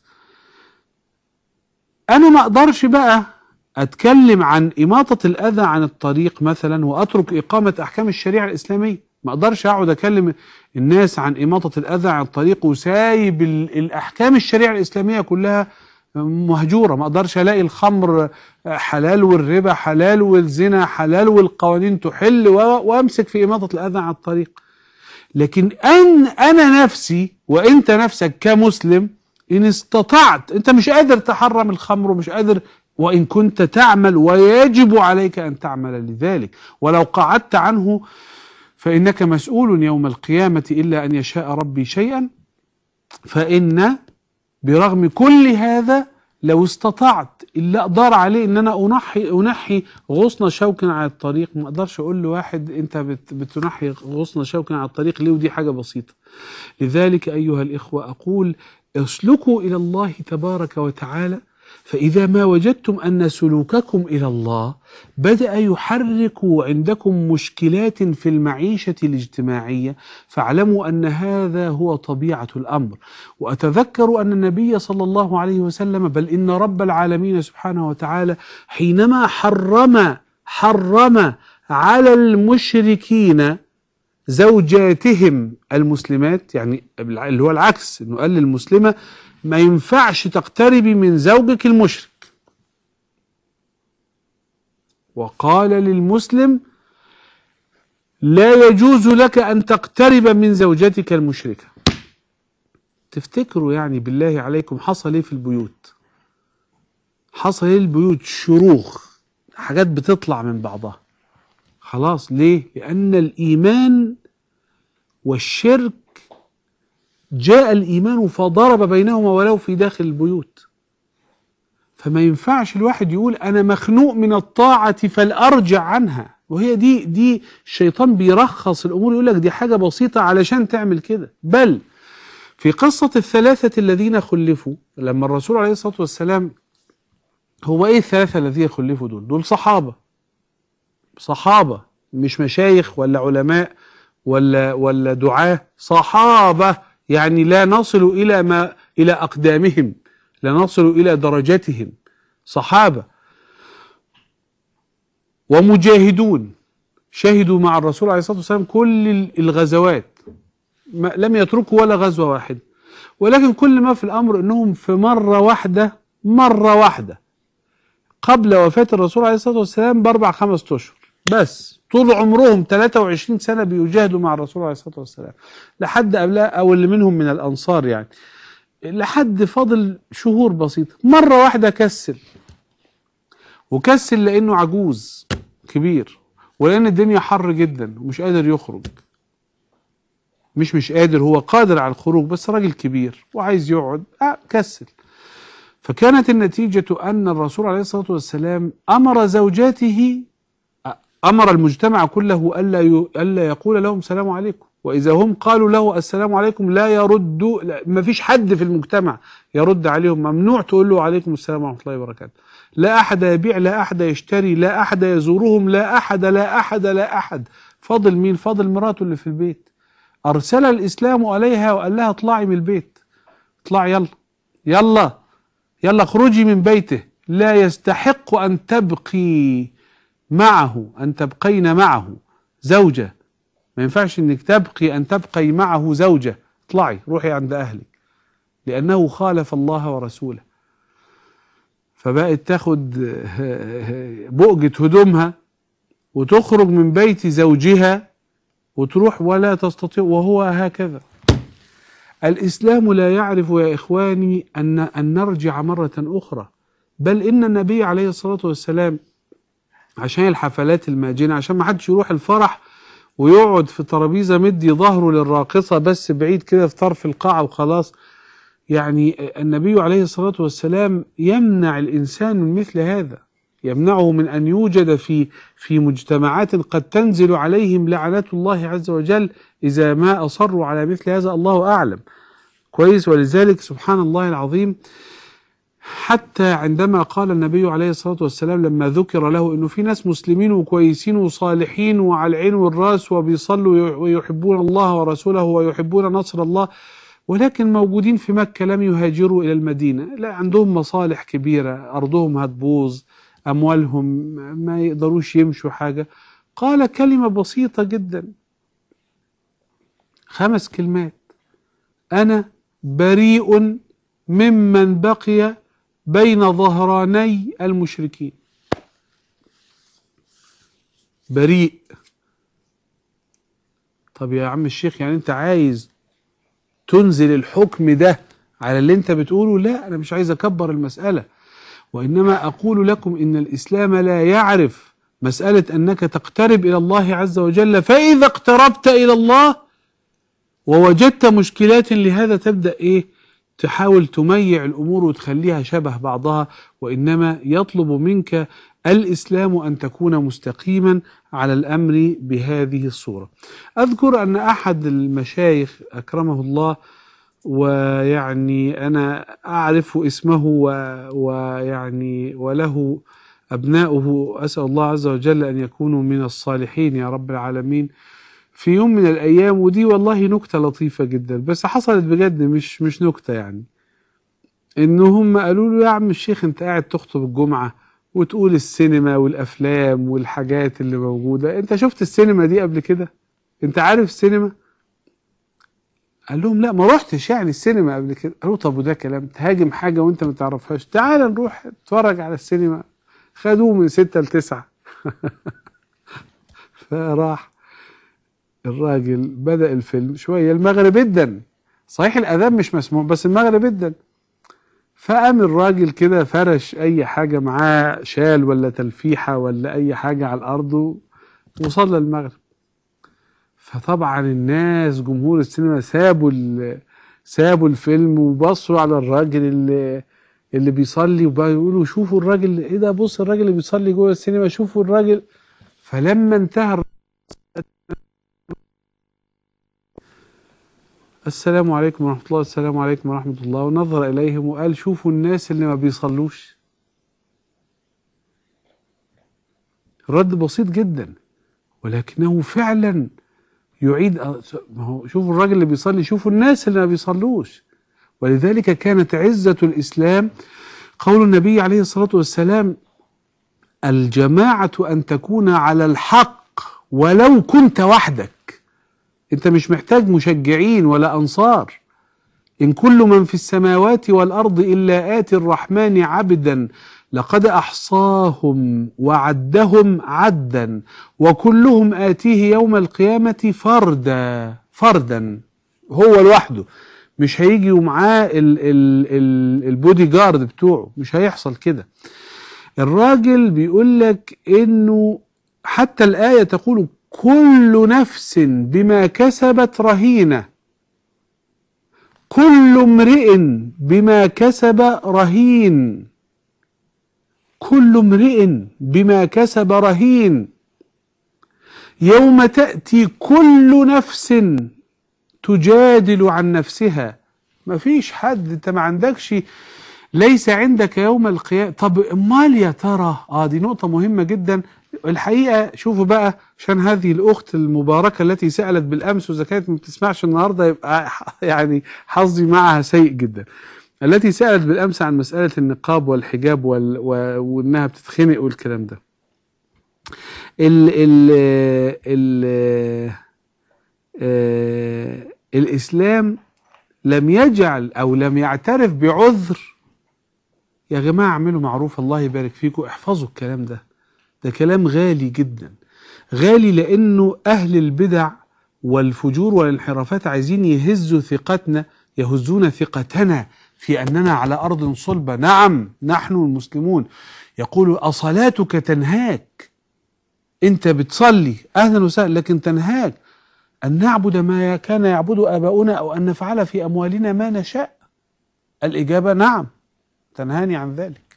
أنا ما أقدرش بقى أتكلم عن إماطة الأذى عن الطريق مثلا وأترك إقامة أحكام الشريعة الإسلامية، ما أقدرش أقعد أكلم الناس عن إماطة الأذى عن الطريق وسايب الأحكام الشريعة الإسلامية كلها مهجورة. ما أقدرش ألاقي الخمر حلال والربا حلال والزنا حلال والقوانين تحل وأمسك في إماطة الأذى عن الطريق. لكن أن أنا نفسي وإنت نفسك كمسلم إن استطعت، أنت مش قادر تحرم الخمر ومش قادر، وإن كنت تعمل ويجب عليك أن تعمل لذلك، ولو قعدت عنه فإنك مسؤول يوم القيامة إلا أن يشاء ربي شيئا. فإن برغم كل هذا لو استطعت اللي أقدر عليه إن أنا أنحي, أنحي غصن شوك على الطريق، ما أقدرش أقول لواحد أنت بتنحي غصن شوك على الطريق ليه، ودي حاجة بسيطة. لذلك أيها الإخوة أقول اسلكوا إلى الله تبارك وتعالى، فإذا ما وجدتم أن سلوككم إلى الله بدأ يحرك عندكم مشكلات في المعيشة الاجتماعية فاعلموا أن هذا هو طبيعة الأمر. وأتذكر أن النبي صلى الله عليه وسلم بل إن رب العالمين سبحانه وتعالى حينما حرم حرم على المشركين زوجاتهم المسلمات، يعني اللي هو العكس، إنه قال للمسلمة ما ينفعش تقتربي من زوجك المشرك، وقال للمسلم لا يجوز لك أن تقترب من زوجتك المشركة. تفتكروا يعني بالله عليكم حصل ايه في البيوت؟ حصل ايه البيوت؟ شروخ، حاجات بتطلع من بعضها. خلاص ليه؟ لأن الإيمان والشرك جاء الإيمان فضرب بينهما ولو في داخل البيوت. فما ينفعش الواحد يقول أنا مخنوق من الطاعة فالأرجع عنها، وهي دي دي الشيطان بيرخص الأمور، يقول لك دي حاجة بسيطة علشان تعمل كده. بل في قصة الثلاثة الذين خلفوا لما الرسول عليه الصلاة والسلام، هو إيه الثلاثة الذين خلفوا دول؟ دول صحابة، صحابة مش مشايخ ولا علماء ولا ولا دعاة، صحابة يعني لا نصل إلى ما إلى أقدامهم، لا نصل إلى درجاتهم، صحابة ومجاهدون شهدوا مع الرسول عليه الصلاة والسلام كل الغزوات، لم يتركوا ولا غزوة واحدة، ولكن كل ما في الأمر أنهم في مرة واحدة مرة واحدة قبل وفاة الرسول عليه الصلاة والسلام بأربع خمس أشهر بس، طول عمرهم ثلاثة وعشرين سنة بيجاهدوا مع الرسول عليه الصلاة والسلام لحد قبلها، أو اللي منهم من الأنصار يعني، لحد فاضل شهور بسيطة مرة واحدة كسل. وكسل لأنه عجوز كبير، ولأن الدنيا حر جدا ومش قادر يخرج. مش مش قادر، هو قادر على الخروج بس راجل كبير وعايز يقعد، آه كسل. فكانت النتيجة أن الرسول عليه الصلاة والسلام أمر زوجاته، أمر المجتمع كله ألا ألا يقول لهم السلام عليكم، وإذا هم قالوا له السلام عليكم لا يرد، ما فيش حد في المجتمع يرد عليهم، ممنوع تقول له عليكم السلام ورحمة الله وبركاته. لا أحد يبيع، لا أحد يشتري، لا أحد يزورهم، لا أحد لا أحد لا أحد. فاضل مين؟ فاضل مراته اللي في البيت. أرسل الإسلام عليها وقال لها اطلعي من البيت، اطلعي يلا يلا يلا اخرجي من بيته، لا يستحق أن تبقي معه، أن تبقين معه زوجة، ما ينفعش أنك تبقي أن تبقي معه زوجة، اطلعي روحي عند أهلك، لأنه خالف الله ورسوله. فبقت تاخد بؤجة هدومها وتخرج من بيت زوجها وتروح ولا تستطيع، وهو هكذا. الإسلام لا يعرف يا إخواني أن, أن نرجع مرة أخرى، بل إن النبي عليه الصلاة والسلام عشان الحفلات الماجنة، عشان ما حدش يروح الفرح ويقعد في ترابيزة مدي ظهره للراقصة بس بعيد كده في طرف القاعة وخلاص، يعني النبي عليه الصلاة والسلام يمنع الإنسان من مثل هذا، يمنعه من أن يوجد في في مجتمعات قد تنزل عليهم لعنات الله عز وجل إذا ما أصروا على مثل هذا، الله أعلم كويس. ولذلك سبحان الله العظيم، حتى عندما قال النبي عليه الصلاة والسلام لما ذكر له أنه في ناس مسلمين وكويسين وصالحين وعلى العين والراس وبيصلوا ويحبون الله ورسوله ويحبون نصر الله، ولكن موجودين في مكة لم يهاجروا إلى المدينة، لا عندهم مصالح كبيرة، أرضهم هتبوظ، أموالهم ما يقدروش يمشوا حاجة، قال كلمة بسيطة جدا، خمس كلمات: أنا بريء ممن بقي بين ظهراني المشركين. بريء. طب يا عم الشيخ، يعني أنت عايز تنزل الحكم ده على اللي أنت بتقوله؟ لا، أنا مش عايز أكبر المسألة، وإنما أقول لكم إن الإسلام لا يعرف مسألة أنك تقترب إلى الله عز وجل، فإذا اقتربت إلى الله ووجدت مشكلات لهذا تبدأ إيه؟ تحاول تميع الأمور وتخليها شبه بعضها، وإنما يطلب منك الإسلام أن تكون مستقيما على الأمر بهذه الصورة. أذكر أن أحد المشايخ أكرمه الله، ويعني أنا أعرف اسمه ويعني وله أبناؤه، أسأل الله عز وجل أن يكونوا من الصالحين يا رب العالمين، في يوم من الأيام، ودي والله نكتة لطيفة جدا بس حصلت بجد، مش مش نكتة يعني، إن هم قالوا له يا عم الشيخ أنت قاعد تخطب الجمعة وتقول السينما والأفلام والحاجات اللي موجودة، أنت شفت السينما دي قبل كده؟ أنت عارف السينما؟ قال لهم لا ما رحتش يعني السينما قبل كده. قالوا طب وده كلام تهاجم حاجة وأنت ما تعرفهاش؟ تعال نروح نتفرج على السينما. خدوه من ستة لتسعة فراح الراجل بدأ الفيلم شوية، المغرب جدا صحيح الأذان مش مسموع بس المغرب جدا، فقام الراجل كده فرش أي حاجة معاه، شال ولا تلفيحة ولا أي حاجة على الأرض وصلى المغرب. فطبعا الناس جمهور السينما سابوا سابوا الفيلم وبصوا على الراجل اللي اللي بيصلي، وبقى يقولوا شوفوا الراجل ايه ده، بص الراجل اللي بيصلي جوه السينما، شوفوا الراجل. فلما انتهى السلام عليكم ورحمة الله، السلام عليكم ورحمة الله، ونظر إليهم وقال شوفوا الناس اللي ما بيصلوش. رد بسيط جدا، ولكنه فعلا يعيد، شوفوا الراجل اللي بيصلي، شوفوا الناس اللي ما بيصلوش. ولذلك كانت عزة الإسلام قول النبي عليه الصلاة والسلام: الجماعة أن تكون على الحق ولو كنت وحدك. انت مش محتاج مشجعين ولا أنصار. إن كل من في السماوات والأرض إلا آتي الرحمن عبدا لقد أحصاهم وعدهم عدا وكلهم آتيه يوم القيامة فردا فردا، هو لوحده، مش هيجي ومعاه البودي جارد بتوعه، مش هيحصل كده. الراجل بيقول لك إنه حتى الآية تقول كل نفس بما كسبت رهينة، كل امرئ بما كسب رهين، كل امرئ بما كسب رهين، يوم تأتي كل نفس تجادل عن نفسها. ما فيش حد، انت ما عندكش، ليس عندك يوم القيامة. طب امال يا ترى، اه دي نقطة مهمة جدا الحقيقة. شوفوا بقى، عشان هذه الأخت المباركة التي سألت بالأمس وإذا كانت ما بتسمعش النهاردة يبقى يعني حظي معها سيء جدا، التي سألت بالأمس عن مسألة النقاب والحجاب وال... و... وإنها بتتخنق والكلام ده. ال... ال... ال... ال... الإسلام لم يجعل أو لم يعترف بعذر. يا جماعة اعملوا معروف، الله يبارك فيكم، احفظوا الكلام ده، ده كلام غالي جدا، غالي، لأنه أهل البدع والفجور والانحرافات عايزين يهزوا ثقتنا، يهزون ثقتنا في أننا على أرض صلبة. نعم نحن المسلمون. يقول أصلاتك تنهاك، أنت بتصلي أهلا وسهلا، لكن تنهاك أن نعبد ما كان يعبد آباؤنا أو أن نفعل في أموالنا ما نشاء. الإجابة نعم، تنهاني عن ذلك.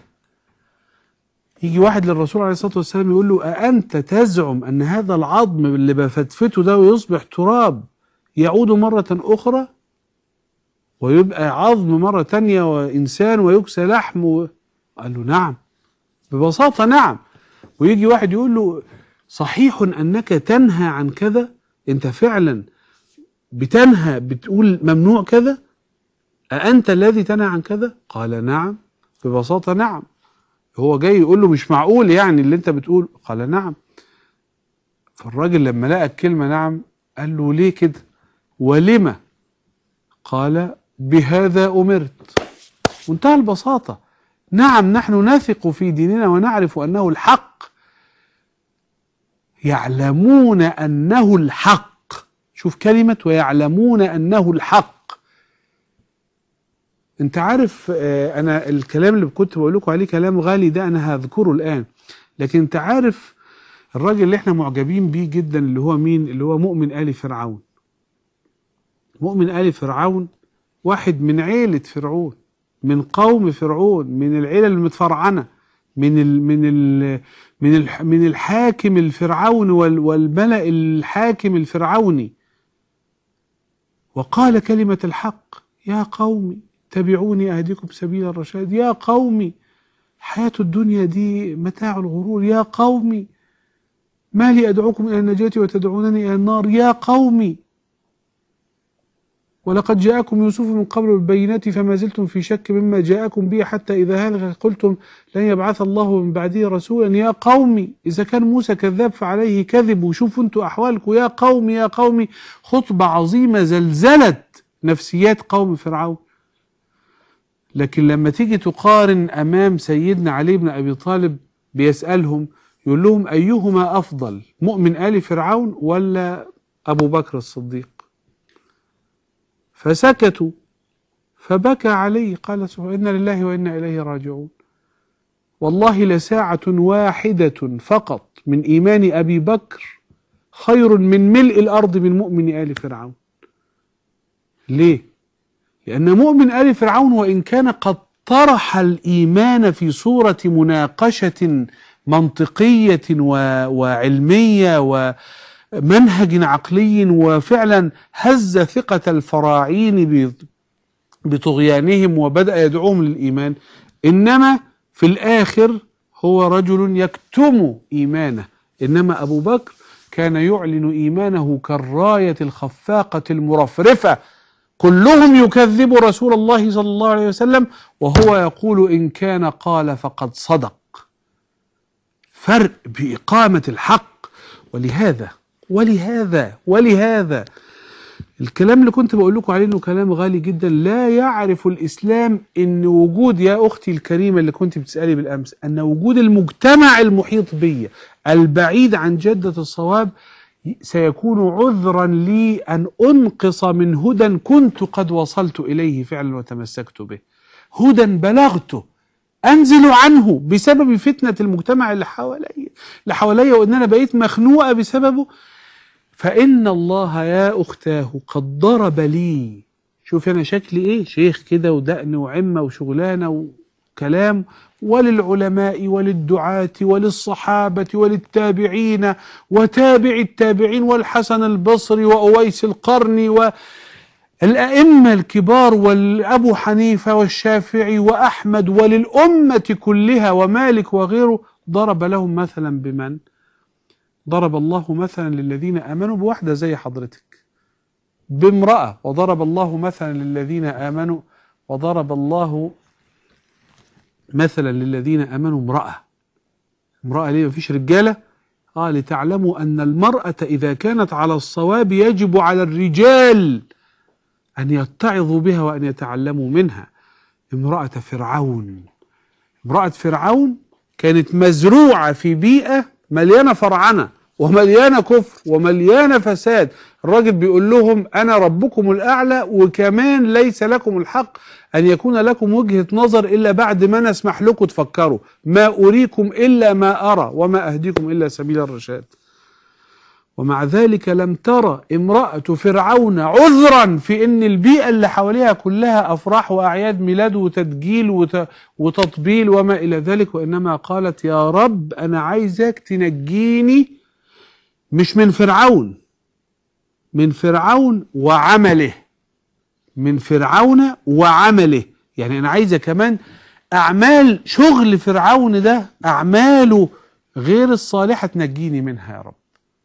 يجي واحد للرسول عليه الصلاة والسلام يقول له أأنت تزعم أن هذا العظم اللي بفتفته ده ويصبح تراب يعود مرة أخرى ويبقى عظم مرة تانية وإنسان ويكسى لحم و... قال له نعم، ببساطة نعم. ويجي واحد يقول له صحيح أنك تنهى عن كذا، أنت فعلا بتنهى، بتقول ممنوع كذا، أأنت الذي تنهى عن كذا؟ قال نعم، ببساطة نعم. هو جاي يقول له مش معقول يعني اللي انت بتقول، قال نعم. فالراجل لما لقى الكلمة نعم قال له ليه كده ولما؟ قال بهذا أمرت. منتهى البساطة. نعم، نحن نثق في ديننا ونعرف أنه الحق، يعلمون أنه الحق، شوف كلمة ويعلمون أنه الحق. انت عارف اه انا الكلام اللي كنت بقول لكم عليه كلام غالي ده انا هذكره الان، لكن انت عارف الراجل اللي احنا معجبين بيه جدا اللي هو مين؟ اللي هو مؤمن آل فرعون. مؤمن آل فرعون واحد من عيلة فرعون، من قوم فرعون، من العيلة المتفرعنة، من ال من ال من ال من الحاكم الفرعون والملأ الحاكم الفرعوني، وقال كلمة الحق: يا قومي اتبعوني أهدكم سبيل الرشاد، يا قومي حياة الدنيا دي متاع الغرور، يا قومي ما لي أدعوكم إلى النجاة وتدعونني إلى النار، يا قومي ولقد جاءكم يوسف من قبل بالبينات فما زلتم في شك مما جاءكم به حتى إذا هلك قلتم لن يبعث الله من بعده رسولا، يا قومي إذا كان موسى كذاب فعليه كذب، وشوفوا انتوا أحوالكم، يا قومي يا قومي. خطبة عظيمة زلزلت نفسيات قوم فرعون. لكن لما تيجي تقارن أمام سيدنا علي بن أبي طالب بيسألهم يقول لهم أيهما أفضل، مؤمن آل فرعون ولا أبو بكر الصديق؟ فسكتوا، فبكى علي قال سبحانه إنا لله وإنا إليه راجعون. والله لساعة واحدة فقط من إيمان أبي بكر خير من ملء الأرض من مؤمن آل فرعون. ليه؟ لأن مؤمن آل فرعون وإن كان قد طرح الإيمان في صورة مناقشة منطقية وعلمية ومنهج عقلي، وفعلا هز ثقة الفراعين بطغيانهم وبدأ يدعوهم للإيمان، إنما في الآخر هو رجل يكتم إيمانه. إنما أبو بكر كان يعلن إيمانه كالراية الخفاقة المرفرفة، كلهم يكذب رسول الله صلى الله عليه وسلم وهو يقول إن كان قال فقد صدق. فرق بإقامة الحق. ولهذا ولهذا ولهذا الكلام اللي كنت بقول لكم عليه انه كلام غالي جدا. لا يعرف الإسلام ان وجود، يا أختي الكريمة اللي كنت بتسألي بالأمس، ان وجود المجتمع المحيط بي البعيد عن جدة الصواب سيكون عذرا لي أن أنقص من هدى كنت قد وصلت إليه فعلا وتمسكت به، هدى بلغته أنزل عنه بسبب فتنة المجتمع اللي حوالي اللي حوالي وإن أنا بقيت مخنوقة بسببه. فإن الله يا أختاه قد ضرب لي، شوف أنا شكلي إيه، شيخ كده ودقن وعمة وشغلانة وكلام، وللعلماء وللدعاة وللصحابة وللتابعين وتابع التابعين والحسن البصري وأويس القرني والأئمة الكبار والأبو حنيفة والشافعي وأحمد وللأمة كلها ومالك وغيره، ضرب لهم مثلا بمن؟ ضرب الله مثلا للذين آمنوا بواحدة زي حضرتك، بامرأة، وضرب الله مثلا للذين آمنوا وضرب الله مثلا للذين آمنوا امرأة. امرأة ليه مفيش رجالة؟ آه لتعلموا أن المرأة إذا كانت على الصواب يجب على الرجال أن يتعظوا بها وأن يتعلموا منها. امرأة فرعون، امرأة فرعون كانت مزروعة في بيئة مليانة فرعنة ومليانة كفر ومليانة فساد. الراجل بيقول لهم أنا ربكم الأعلى، وكمان ليس لكم الحق أن يكون لكم وجهة نظر إلا بعد ما نسمح لكم تفكروا، ما أريكم إلا ما أرى وما أهديكم إلا سبيل الرشاد. ومع ذلك لم ترى امرأة فرعون عذرا في أن البيئة اللي حواليها كلها أفراح وأعياد ميلاد وتدجيل وتطبيل وما إلى ذلك، وإنما قالت يا رب أنا عايزك تنجيني مش من فرعون، من فرعون وعمله، من فرعون وعمله، يعني أنا عايزة كمان أعمال شغل فرعون ده، أعماله غير الصالحة تنجيني منها يا رب.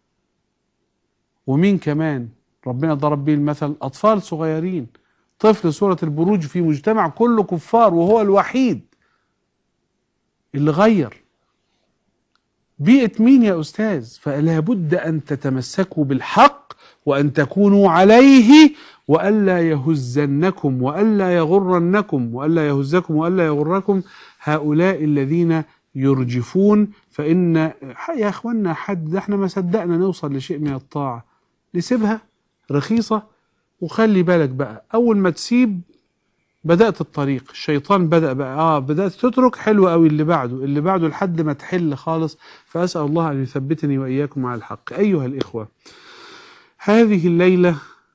ومين كمان ربنا ضرب به المثل؟ أطفال صغيرين، طفل سورة البروج في مجتمع كله كفار وهو الوحيد اللي غير بيئة مين يا أستاذ؟ فلا بد أن تتمسكوا بالحق وأن تكونوا عليه، وألا يهزنكم وألا يغرنكم وألا يهزكم وألا يغركم هؤلاء الذين يرجفون. فإن يا أخوانا حد احنا ما صدقنا نوصل لشيء من الطاعة نسيبها رخيصة. وخلي بالك بقى أول ما تسيب بدأت الطريق، الشيطان بدأ بقى آه بدأت تترك، حلو قوي اللي بعده اللي بعده لحد ما تحل خالص. فأسأل الله أن يثبتني وإياكم على الحق. أيها الإخوة، هذه الليلة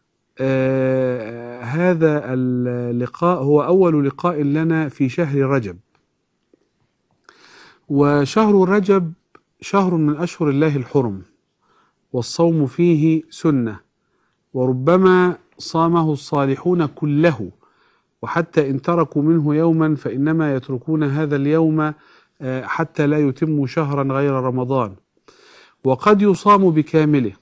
آه هذا اللقاء هو أول لقاء لنا في شهر رجب، وشهر رجب شهر من أشهر الله الحرم، والصوم فيه سنة، وربما صامه الصالحون كله، وحتى إن تركوا منه يوما فإنما يتركون هذا اليوم حتى لا يتموا شهرا غير رمضان، وقد يصام بكامله،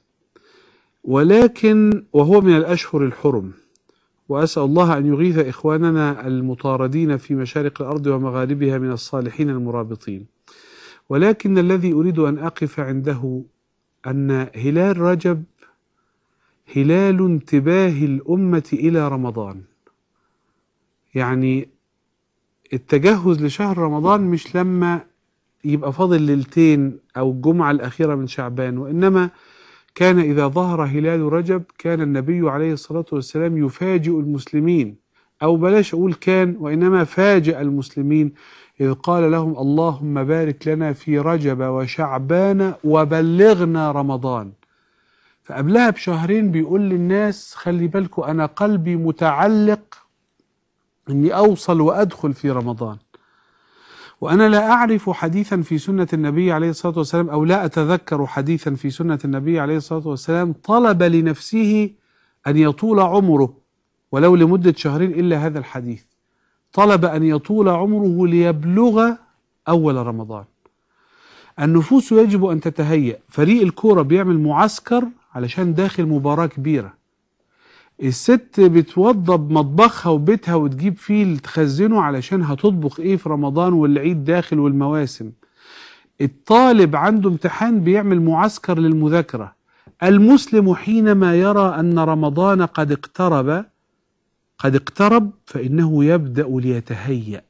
ولكن وهو من الأشهر الحرم. وأسأل الله أن يغيث إخواننا المطاردين في مشارق الأرض ومغاربها من الصالحين المرابطين. ولكن الذي أريد أن أقف عنده أن هلال رجب هلال انتباه الأمة إلى رمضان. يعني التجهز لشهر رمضان مش لما يبقى فاضل ليلتين أو الجمعة الأخيرة من شعبان، وإنما كان إذا ظهر هلال رجب كان النبي عليه الصلاة والسلام يفاجئ المسلمين، أو بلاش أقول كان، وإنما فاجأ المسلمين إذ قال لهم اللهم بارك لنا في رجب وشعبان وبلغنا رمضان. فقبلها بشهرين بيقول للناس خلي بالكم أنا قلبي متعلق أني أوصل وأدخل في رمضان. وأنا لا أعرف حديثا في سنة النبي عليه الصلاة والسلام، أو لا أتذكر حديثا في سنة النبي عليه الصلاة والسلام طلب لنفسه أن يطول عمره ولو لمدة شهرين إلا هذا الحديث، طلب أن يطول عمره ليبلغ أول رمضان. النفوس يجب أن تتهيأ. فريق الكورة بيعمل معسكر علشان داخل مباراة كبيرة، الست بتوضب مطبخها وبيتها وتجيب فيه تخزنه علشان هتطبخ ايه في رمضان والعيد داخل والمواسم. الطالب عنده امتحان بيعمل معسكر للمذاكرة. المسلم حينما يرى أن رمضان قد اقترب قد اقترب فإنه يبدأ ليتهيأ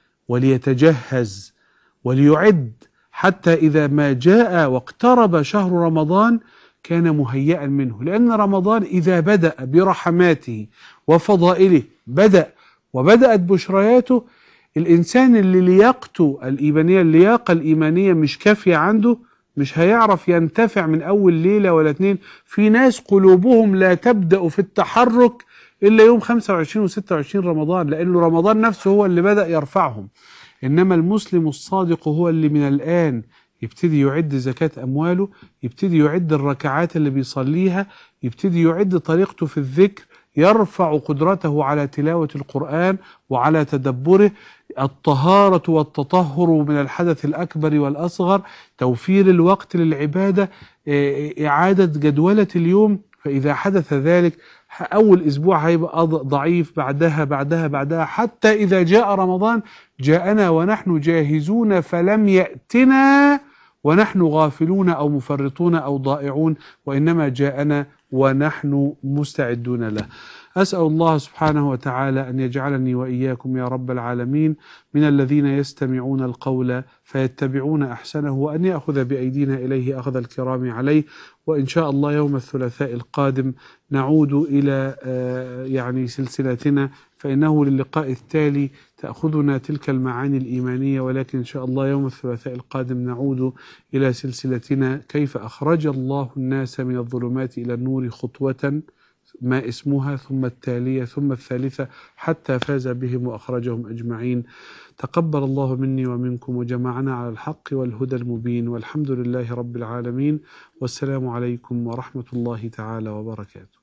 وليتجهز وليعد، حتى إذا ما جاء واقترب شهر رمضان كان مهيئا منه. لأن رمضان إذا بدأ برحماته وفضائله بدأ وبدأت بشرياته، الإنسان اللي لياقته الإيمانية اللياقة الإيمانية مش كافية عنده مش هيعرف ينتفع من أول ليلة ولا اتنين. في ناس قلوبهم لا تبدأ في التحرك إلا يوم خمسة وعشرين وستة وعشرين رمضان، لأنه رمضان نفسه هو اللي بدأ يرفعهم. إنما المسلم الصادق هو اللي من الآن يبتدي يعد زكاة أمواله، يبتدي يعد الركعات اللي بيصليها، يبتدي يعد طريقته في الذكر، يرفع قدرته على تلاوة القرآن وعلى تدبره، الطهارة والتطهر من الحدث الأكبر والأصغر، توفير الوقت للعبادة، إعادة جدولة اليوم. فإذا حدث ذلك أول أسبوع هيبقى ضعيف، بعدها بعدها بعدها حتى إذا جاء رمضان جاءنا ونحن جاهزون فلم يأتنا ونحن غافلون أو مفرطون أو ضائعون، وإنما جاءنا ونحن مستعدون له. أسأل الله سبحانه وتعالى أن يجعلني وإياكم يا رب العالمين من الذين يستمعون القول فيتبعون أحسنه، وأن يأخذ بأيدينا إليه أخذ الكرام عليه. وإن شاء الله يوم الثلاثاء القادم نعود إلى يعني سلسلتنا، فإنه للقاء التالي تأخذنا تلك المعاني الإيمانية، ولكن إن شاء الله يوم الثلاثاء القادم نعود إلى سلسلتنا كيف أخرج الله الناس من الظلمات إلى النور خطوة ما اسمها، ثم التالية، ثم الثالثة، حتى فاز بهم وأخرجهم أجمعين. تقبل الله مني ومنكم وجمعنا على الحق والهدى المبين، والحمد لله رب العالمين، والسلام عليكم ورحمة الله تعالى وبركاته.